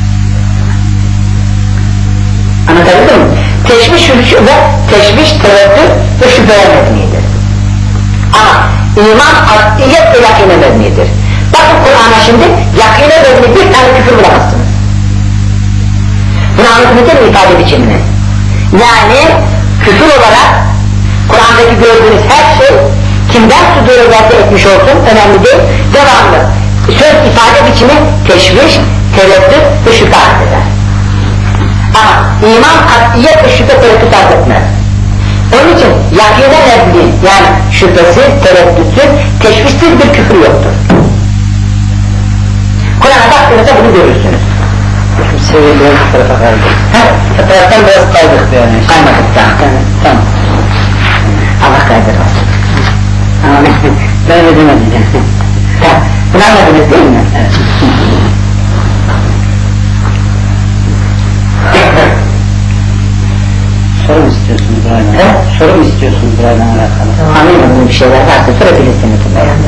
Anlatabildim mi? Teşviş ve teşviş, tereddüt ve şüpheye mebnidir. Ama iman akdiyet ve yakine mebnidir. Bakın Kur'an'a şimdi yakine mebni bir tane küfür bulamazsınız. Bunu anlatmayacağım mı ifade biçimini? Yani küfür olarak Kur'an'daki gördüğünüz her şey kimden sudur elde etmiş olsun önemli değil, devamlı. Söz ifade biçimi teşviş, tereddüt ve şüphe arz eder. Ama iman kat'iyet ve şüphe tereddüt arz etmez. Onun için yakine mebni yani şüphesiz, tereddütsüz, teşvişsiz bir küfür yoktur. Kur'an'a baktığınızda bunu görürsünüz. Seviyeleri bu tarafa kaydık. Bu taraftan biraz kaydık yani. Kaymadık daha. Evet, tamam. Allah kaydırmasın. Ama ben öyle demedim. Bunu anladınız değil mi? Evet. Soru mu istiyorsun İbrahim'e? Evet. Soru mu istiyorsun İbrahim'e alakalı? Anlayamadım bir şeyler varsa sorabilirsiniz bu beyanda.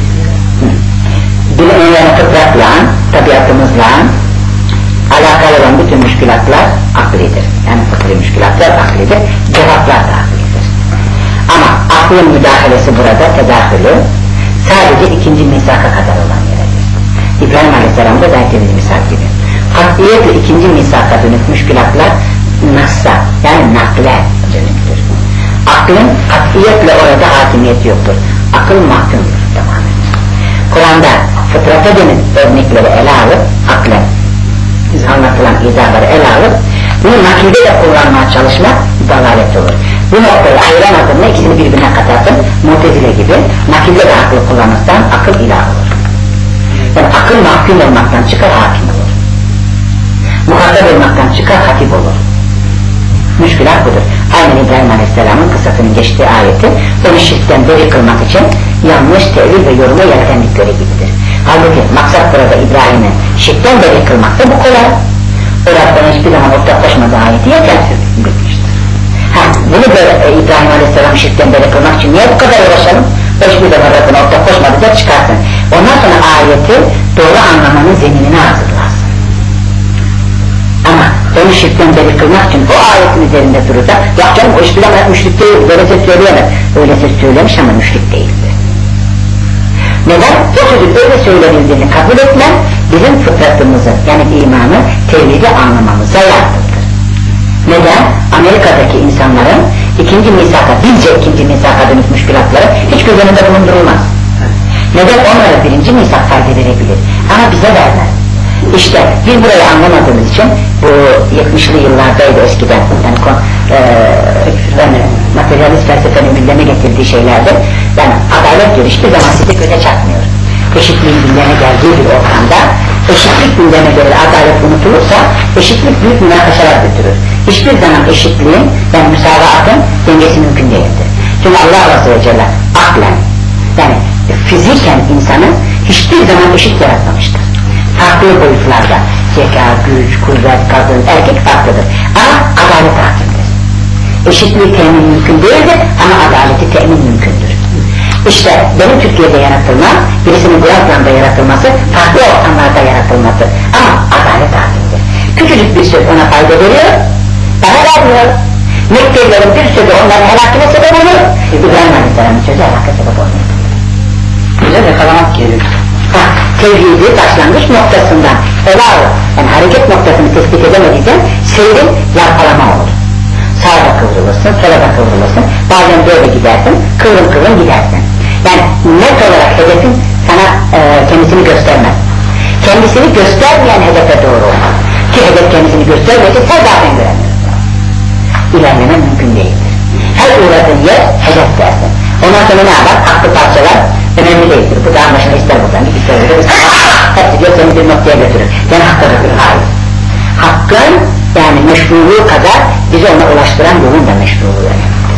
Bilimlerin fıtratla, tabiatımızla alakalı olan bütün müşkülatlar aklidir. Yani fıtri müşkülatlar aklidir, cevaplar da aklidir. Ama aklın müdahalesi burada, tedahülü sadece ikinci misaka kadar olan yeredir. İbrahim Aleyhisselam'da verdiğimiz misal gibi. Katiyetle ikinci misaka dönük müşkülatlar nassa, yani nakle dönüktür. aklın katiyetle orada hakimiyeti yoktur. Akıl mahkumdur tamamen. Kur'an'da fıtrata dönük örnekleri ele alıp, aklen anlatılan izahları ele alıp, bunu nakilde de kullanmaya çalışmak dalalet olur. Bu noktayı ayıramadığında ikisini birbirine katarsın, Mu'tezile gibi, nakilde de aklı kullanırsan akıl ilah olur. Yani akıl mahkum olmaktan çıkar hakim olur. Muhatap olmaktan çıkar hatip olur. Müşkülat budur. Aynen İbrahim Aleyhisselam'ın kıssasının geçtiği ayeti onu şirkten beri kılmak için yanlış tevil ve yoruma yeltendikleri gibidir. Halbuki maksat burada İbrahim'i şirkten beri kılmak da bu kolay. O Rab'dan hiçbir zaman ortak koşmadığı ayeti yetersiz bitmiştir. Ha, bunu böyle e, İbrahim Aleyhisselam şirkten beri kılmak için niye bu kadar uğraşalım? Hiçbir zaman Rab'dan ortak koşmadıkça çıkarsın. Ondan sonra ayeti doğru anlamanın zeminini hazırlarsın. Ama onu şirkten beri kılmak için o ayetin üzerinde durursa, ya canım o hiçbir zaman müşrik değil, böylece söyleyemez. Öylece söylemiş ama müşrik değildir. Neden? O çocuk öyle söylenildiğini kabul etmem, bizim fıtratımızı, yani imanı, tevhidi anlamamıza yardımdır. Neden? Amerika'daki insanların ikinci misaka, bilce ikinci misaka dönük müşkülatları hiç göz önünde bulundurulmaz. Neden? Onlara birinci misak fayda verebilir ama bize vermez. İşte biz burayı anlamadığımız için bu yetmişli yıllardaydı eskiden yani, e, yani materyalist felsefenin gündeme getirdiği şeylerde yani adalet diyor hiçbir zaman size göze çarpmıyor. Eşitliğin gündeme geldiği bir ortamda eşitlik gündeme gelir, adalet unutulursa eşitlik büyük münakaşalar götürür. Hiçbir zaman eşitliğin yani müsavatın dengesi mümkün değildir. Çünkü Allah Azze ve Celle aklen yani fiziken insanı hiçbir zaman eşit yaratmamıştır. Farklı boyutlarda zeka, güç, kuvvet, kadın, erkek farklıdır. Ama adalet hakimdir. Eşitliği temin mümkün değildir ama adaleti temin mümkündür. İşte benim Türkiye'de yaratılmam, birisinin Grazland'da yaratılması, farklı ortamlarda yaratılması ama adalet hakimdir. Küçücük bir söz ona fayda veriyor, bana vermiyor. Mekkelilerin bir sözü onların helakine sebep olur. İbrahim Aleyhisselam'ın sözü helakine sebep olmuyor. Güzel yakalamak gerekiyor. Tevhidi başlangıç noktasından ele al, yani hareket noktasını tespit edemediysen seyrin yarpalama olur. Sağa da kıvrılırsın, sola da kıvrılırsın, bazen böyle gidersin, kıvrım kıvrım gidersin. Yani net olarak hedefin sana e, kendisini göstermez. Kendisini göstermeyen hedefe doğru olmaz. Ki hedef kendisini göstermeyecek, sen zaten göremiyorsun. İlerleme mümkün değildir. Her uğradığın yer hedef dersin. Ondan sonra ne yapar? Haklı parçalar önemli değildir. Bu dağın başına ister buradan, ister buradan, ister buradan. Hepsi diyor seni bir noktaya götürür. Yani hakka götürür. Hayır. Hakkın yani meşruluğu kadar bizi ona ulaştıran yolun da meşruluğu önemlidir.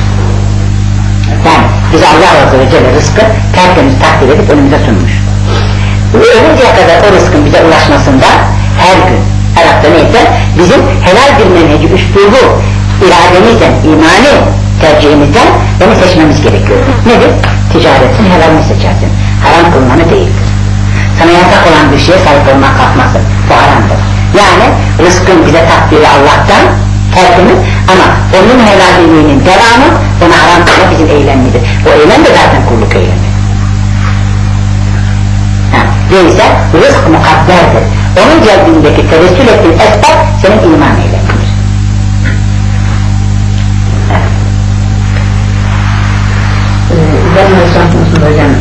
Yani bize Allah Azze ve Celle rızkı tertemiz takdir edip önümüze sunmuş. Ölünceye kadar o rızkın bize ulaşmasında her gün, her hafta neyse bizim helal bir menheci üslubu irademizden, imani tercihimizden onu seçmemiz gerekiyor. Nedir? Ticaretin helalini seçersin. Haram kılmanı değildir. Sana yasak olan bir şeye sahip olmak kalkmasın. Bu haramdır. Yani rızkın bize takdiri Allah'tan tertemiz ama onun helalliğinin devamı ona haram kılma bizim eylemlidir. O eylem de zaten kulluk eylemi. Değilse rızk mukadderdir. Onun celbindeki tevessül ettiğin esbab senin iman eylemidir. Ben Aleyhisselam konusunda hocam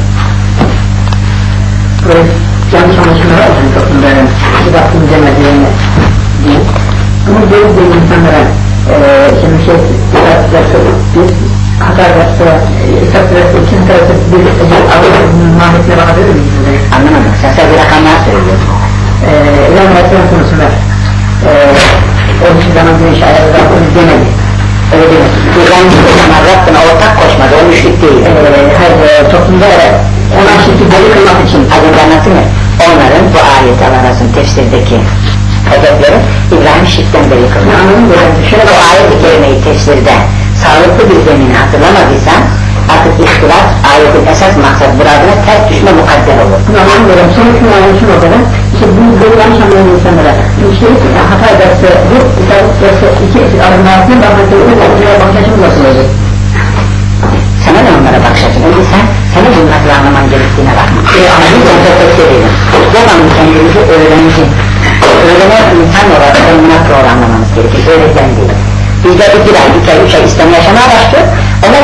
böyle yanlış anlaşılmalar olsun toplumda sıdaktım demediğini değil. Ama böyle bir insanlara şimdi şey istatistiklerse bir hata ederse istatistiklerse ikinci tarafı bir mahiyetine bakabilir miyiz? Anlamadım. Sen sen bir rakamlar söylüyorsun. İbrahim Aleyhisselam konusunda onun için zaman güneş ayarı Rabbimiz demedi. Öyle değil. İbrahim Aleyhisselam Rabbine ortak koşmadı. O müşrik değil. Hayır, toplumda ona şirki beli kılmak için az önce anlattım ya, onların bu ayet arasının tefsirdeki hedefleri İbrahim şirkten beri kılmak. Anladın mı? Şöyle bu ayet-i kerimeyi tefsirde sağlıklı bir zemini hatırlamadıysan artık ihtilaf ayetin esas maksat muradına ters düşme mukadder olur. Anlamıyorum. Sonuç mu anlaşım o kadar? İşte bu böyle yanlış anlayan insanlara müşterik hata ederse bu itaat ederse iki adımın altında bakmak gerekir. Onlara bakış açımız nasıl olacak? Sana ne onlara bakış açın? Önce sen, senin bunu nasıl anlaman gerektiğine bak. E, anlayacağım çok çok severim. Devamlı kendimizi öğrenci, öğrenen insan olarak onunla programlamamız gerekir. Öğreten değil. Bizde bir ay, iki ay, üç ay İslam yaşamaya başlıyor. Ondan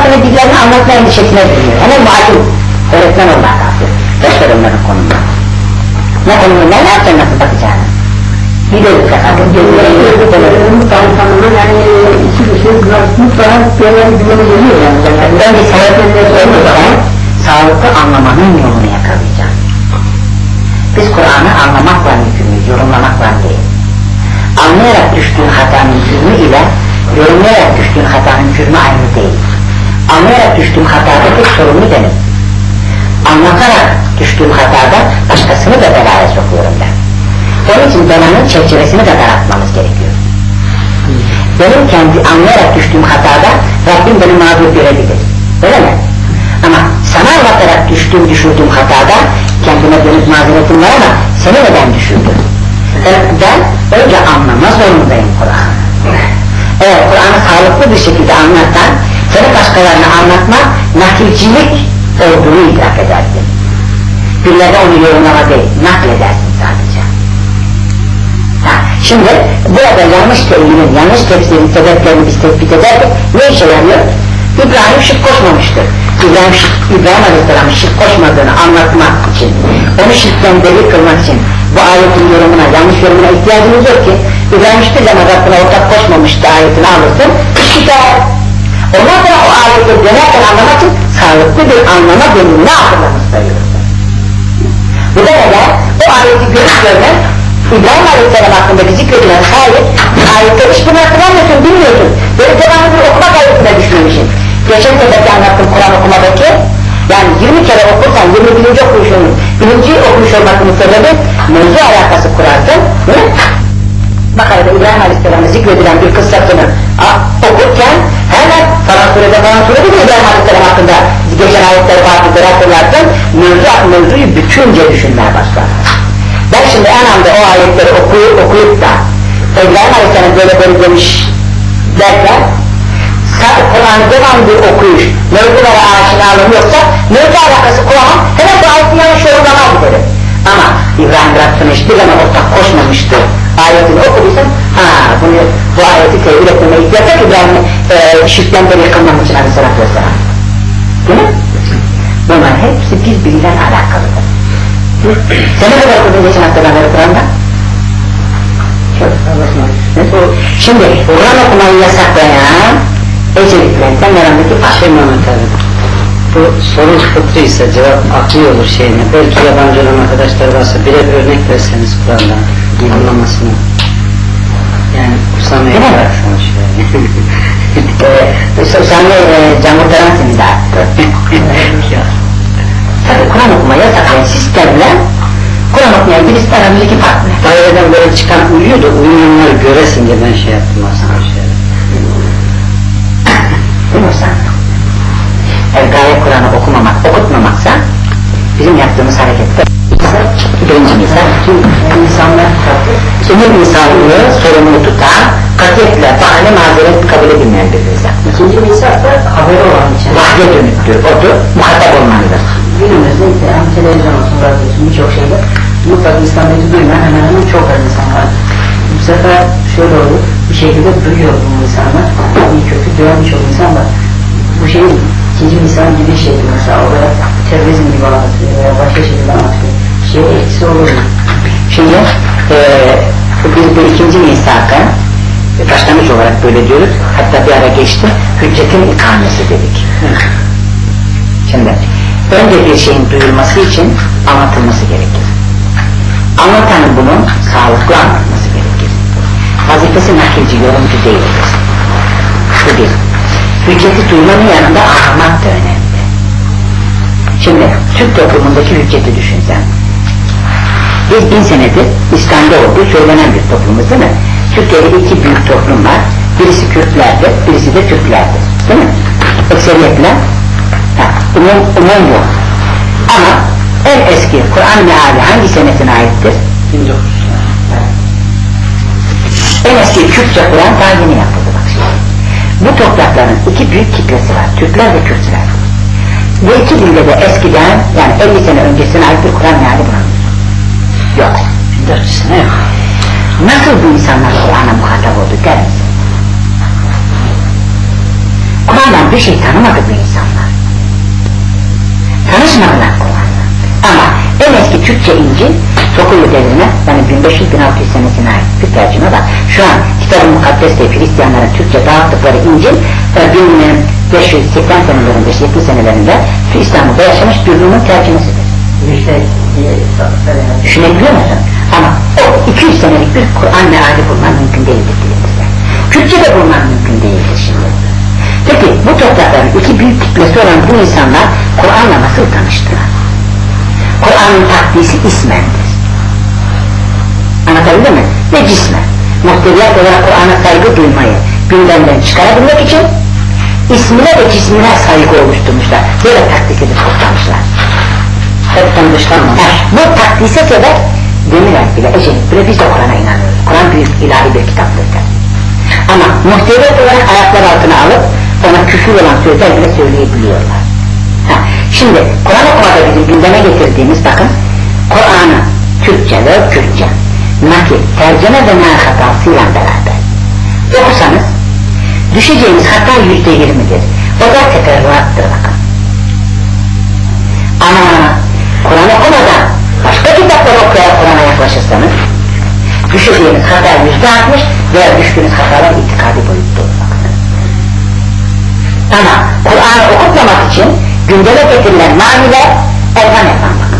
Kur'an'ı bildiklerini anlatma endişesine bürünüyor. Hemen muhakim öğretmen olmak kalkıyor. Göster onların konumunu. Ne konumunu, ne yapacağını, nasıl bakacağını. Bir de efendim, gözlere gözlük oluyor. Mutlaka tanımda yani iki bir şey mutlaka böyle bir güvene geliyor yani. Önce sebeplerine sormadan sağlıklı anlamanın yolunu yakalayacağız. Biz Kur'an'ı anlamakla mümkünüz, yorumlamakla değil. Anlayarak düştüğün hatanın cürmü ile yorumlayarak düştüğün hatanın cürmü aynı değil. Anlayarak düştüğüm hatada tek sorumlu benim. Anlatarak düştüğüm hatada başkasını da belaya sokuyorum ben. Onun için belanın çerçevesini de daraltmamız gerekiyor. Benim kendi anlayarak düştüğüm hatada Rabbim beni mağdur görebilir. Öyle mi? Ama sana anlatarak düştüğüm, düşürdüğüm hatada kendime dönüp mazeretim var ama seni neden düşürdüm? Ben önce anlama zorundayım Kur'an'ı. Eğer Kur'an'ı sağlıklı bir şekilde anlatsan, seni başkalarına anlatma, nakilcilik olduğunu idrak edersin. Birileri onu yorumlama değil, nakledersin sadece. Ha, şimdi burada yanlış tevhidin, yanlış tefsirin sebeplerini biz tespit ederdik. Ne işe yarıyor? İbrahim şirk koşmamıştır. İbrahim, İbrahim Aleyhisselam'ın şirk koşmadığını anlatmak için, onu şirkten deli kılmak için bu ayetin yorumuna, yanlış yorumuna ihtiyacımız yok ki İbrahim hiçbir zaman Rabbine ortak koşmamıştı ayetini alırsın, işitler. Ondan sonra o ayeti dönerken anlamak için sağlıklı bir anlama bölümünü hatırlamış sayıyorsun. Bu da neden? O ayeti görüp görmek, İbrahim Aleyhisselam hakkındaki zikredilen şayet ayette hiç bunu hatırlamıyorsun, bilmiyorsun. Böyle devamlı bir okumak ayetine düşmemişsin. Geçen seferde anlattım Kur'an okumadaki, yani yirmi kere okursan yirmi birinci okuyuşun, birinci okumuş olmasının sebebi mevzu alakası kurarsın. Hı? Bak arada İbrahim Aleyhisselam'ı zikredilen bir kıssasını okurken hemen falan surede falan surede de İbrahim Aleyhisselam hakkında geçen ayetleri farklıdır hatırlarsın, mevzu, mevzuyu bütünce düşünmeye başlar. Ben şimdi en anda o ayetleri okuyup, okuyup da İbrahim Aleyhisselam böyle böyle demiş derken Kur'an'ı devam bir okuyuş, mevzulara aşinalığım yoksa mevzu alakası kuramam, hemen bu ayetin yanlış yorumlamaya giderim. Ama İbrahim Rabbine hiçbir zaman ortak koşmamıştı. Ayetini okuduysam, haa bunu, bu ayeti tevhid etmeme ihtiyaç yok İbrahim'i e, şirkten beri yıkılmam için Aleyhisselatü Vesselam. Değil mi? Bunlar hepsi birbiriyle alakalıdır. Sen ne kadar okudun geçen haftadan beri Kur'an'da? Şimdi Kur'an okumayı yasaklayan Eceliklerden yanındaki Şey Mehmet abi, bu sorun fıtri ise cevap akli olur şeyine. Belki yabancı olan arkadaşlar varsa birer örnek verseniz Kur'an'dan anlamasını. Yani Usame'ye bıraksanız şöyle. Usame'ye Can Kurtaran seni de attı. Tabii Kur'an okumayı yasaklayan sistemle Kur'an okumayan birisi aramızdaki fark ne? Daireden böyle çıkan uyuyor da uyuyanları göresin diye ben şey yaptım aslında şöyle. Değil mi sen? Eğer gaye Kur'an'ı okumamak, okutmamaksa bizim yaptığımız harekette birinci misal tüm insanlar tüm insanlığı sorumlu tutan katiyetle bahane mazeret kabul edilmeyen bir misal. İkinci misal da haberi olan için. Vahye dönüktür, odur, muhatap olmalıdır. Günümüzde hem televizyon olsun, radyo olsun birçok şeyde mutlaka İslamiyet'i duymayan hemen hemen çok az insan var. Bu sefer şöyle olur, bir şekilde duyuyor bu insanlar, bir kötü duyan birçok insan var. Bu şeyin ikinci misal gibi bir şeydir mesela, olarak terörizm gibi anlatıyor veya başka şekilde anlatıyor. Şeye etkisi olur mu? Şimdi ee, biz bu ikinci misakı başlangıç olarak böyle diyoruz, hatta bir ara geçti, hüccetin ikamesi dedik. Şimdi önce bir şeyin duyulması için anlatılması gerekir. Anlatanın bunun sağlıklı anlatması gerekir. Vazifesi nakilci, yorumcu değildir. Bu bir. Hücceti duymanın yanında anlamak da önemli. Şimdi Türk toplumundaki hücceti düşünsen. Biz bin senedir İslam'da olduğu söylenen bir toplumuz değil mi? Türkiye'de iki büyük toplum var. Birisi Kürtlerdir, birisi de Türklerdir. Değil mi? Ekseriyetle ha, umum, umum bu. Ama en eski Kur'an meali hangi senesine aittir? bin dokuz yüz. En eski Kürtçe Kur'an daha yeni yapıldı bak şimdi. Bu toprakların iki büyük kitlesi var. Türkler ve Kürtler. Bu iki dilde de eskiden, yani elli sene öncesine ait bir Kur'an meali bulamıyoruz. Yok. bin dört yüz sene yok. Nasıl bu insanlar Kur'an'a muhatap oldu der misin? Kur'an'dan bir şey tanımadı bu insanlar. Tanışmadılar Kur'an'la. Ama en eski Türkçe İncil Sokulu devrine, yani bin beş yüz bin altı yüz senesine ait bir tercüme var. Şu an Kitab-ı Mukaddes diye Hristiyanların Türkçe dağıttıkları İncil bin beş yüz seksen senelerinde, yetmiş senelerinde İstanbul'da yaşamış bir Rum'un tercümesidir. Düşünebiliyor musun? Ama o iki yüz senelik bir Kur'an meali bulman mümkün değildir dilimizde. Türkçe de bulman mümkün değildir şimdi. Peki bu toprakların iki büyük kitlesi olan bu insanlar Kur'an'la nasıl tanıştılar? Kur'an'ın takdisi ismendir. Anlatabildim mi? Ve cismen. Muhteviyat olarak Kur'an'a saygı duymayı gündemden çıkarabilmek için ismine ve cismine saygı oluşturmuşlar. Böyle takdis edip kutlamışlar. Hepten dışlanmamış. Bu takdise sebep Demirel bile, Ecevit bile biz de Kur'an'a inanıyoruz. Kur'an büyük ilahi bir kitaptır. Ama muhteviyat olarak ayaklar altına alıp ona küfür olan sözler bile söyleyebiliyorlar. Ha, şimdi Kur'an okumada bizim gündeme getirdiğimiz bakın Kur'an'ı Türkçe ve Kürtçe nakil, tercüme ve meal hatasıyla beraber okusanız düşeceğiniz hata yüzde yirmidir. O da teferruattır bakın. Ama Kur'an okumadan başka kitapları okuyarak Kur'an'a yaklaşırsanız düşeceğiniz hata yüzde altmış veya düştüğünüz hatalar itikadi boyuttur. Ama Kur'an'ı okutmamak için gündeme getirilen maniler elvan elvan bakın.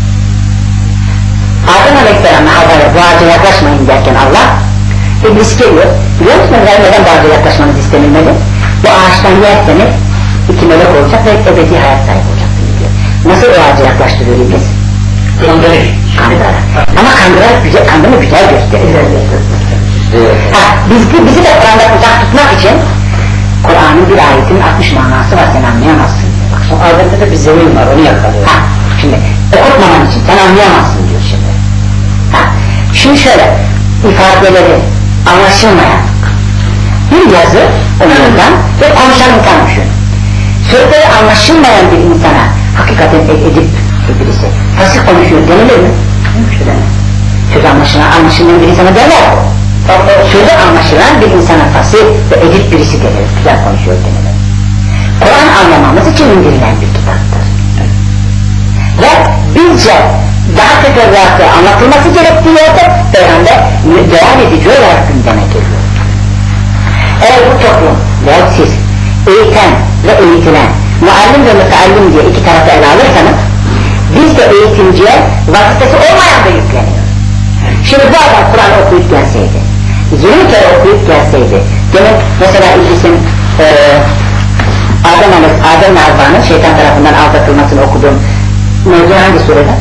Adem Aleyhisselam'la Havva'ya bu ağaca yaklaşmayın derken Allah İblis geliyor. Biliyor musunuz neden bu ağaca yaklaşmanız istenilmedi? Bu ağaçtan yerseniz iki melek olacak ve ebedi hayat sahibi olacaksınız diyor. Nasıl o ağaca yaklaştırıyor İblis? Kandırır. Kandırarak. Ama kandırarak güzel, kandırını güzel gösteriyor. Evet. Ha, biz, bizi de Kur'an'da uzak tutmak için Kur'an'ın bir ayetinin altmış manası var, sen anlayamazsın diyor. Bak, o ayette de bir zemin var, onu yakalıyor. Ha, şimdi okutmaman için sen anlayamazsın diyor şimdi. Ha, şimdi şöyle ifadeleri anlaşılmayan bir yazı onlardan ve konuşan insan düşün. Sözleri anlaşılmayan bir insana hakikaten edip birisi fasih konuşuyor denilir mi? Şu denir. Söz anlaşılan, anlaşılmayan bir insana derler o. Sözü anlaşılan bir insana fasih ve edip birisi denir. Güzel konuşuyor denilir. Kur'an anlamamız için indirilen bir kitaptır. Ve bizce daha teferruatlı anlatılması gerektiği yerde Peygamber devam edici olarak gündeme geliyor. Eğer bu toplum ve siz eğiten ve eğitilen muallim ve müteallim diye iki tarafı ele alırsanız biz de eğitimciye vasıtası olmayan da yükleniyor. Şimdi bu adam Kur'an okuyup gelseydi, yirmi kere okuyup gelseydi, demek mesela İblis'in e, Adem Adem Havva'nın şeytan tarafından aldatılmasını okuduğum mevzu hangi surede?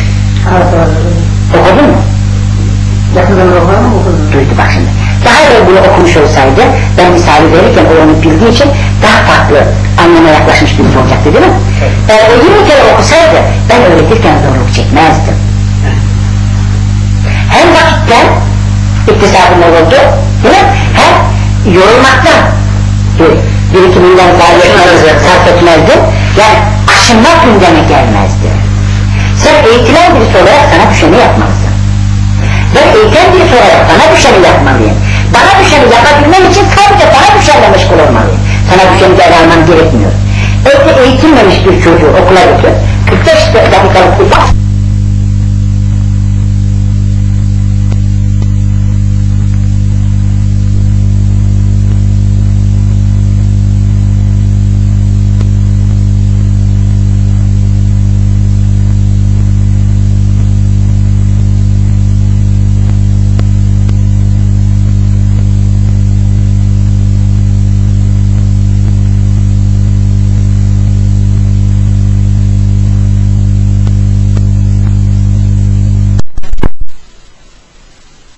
Okudun mu? Yakın zamanda okudun mu? Duydu bak şimdi. Daha evvel bunu okumuş olsaydı, ben misali verirken o onu bildiği için daha farklı anlamaya yaklaşmış birisi olacaktı değil mi? Eğer o yirmi kere okusaydı, ben öğretirken zorluk çekmezdim. Hem vakitten iktisabım olurdu, değil mi? Hem yorulmaktan birikiminden faaliyetlerinizi sarf etmezdim. Yani aşınmak gündeme gelmezdi. Sen eğitilen birisi olarak sana düşeni yapmalısın. Ben eğiten birisi olarak bana düşeni yapmalıyım. Bana düşeni yapabilmem için sadece bana düşenle meşgul olmalıyım. Sana düşeni de almam gerekmiyor. Evde eğitilmemiş bir çocuğu okula götür, kırk beş dakikalık bir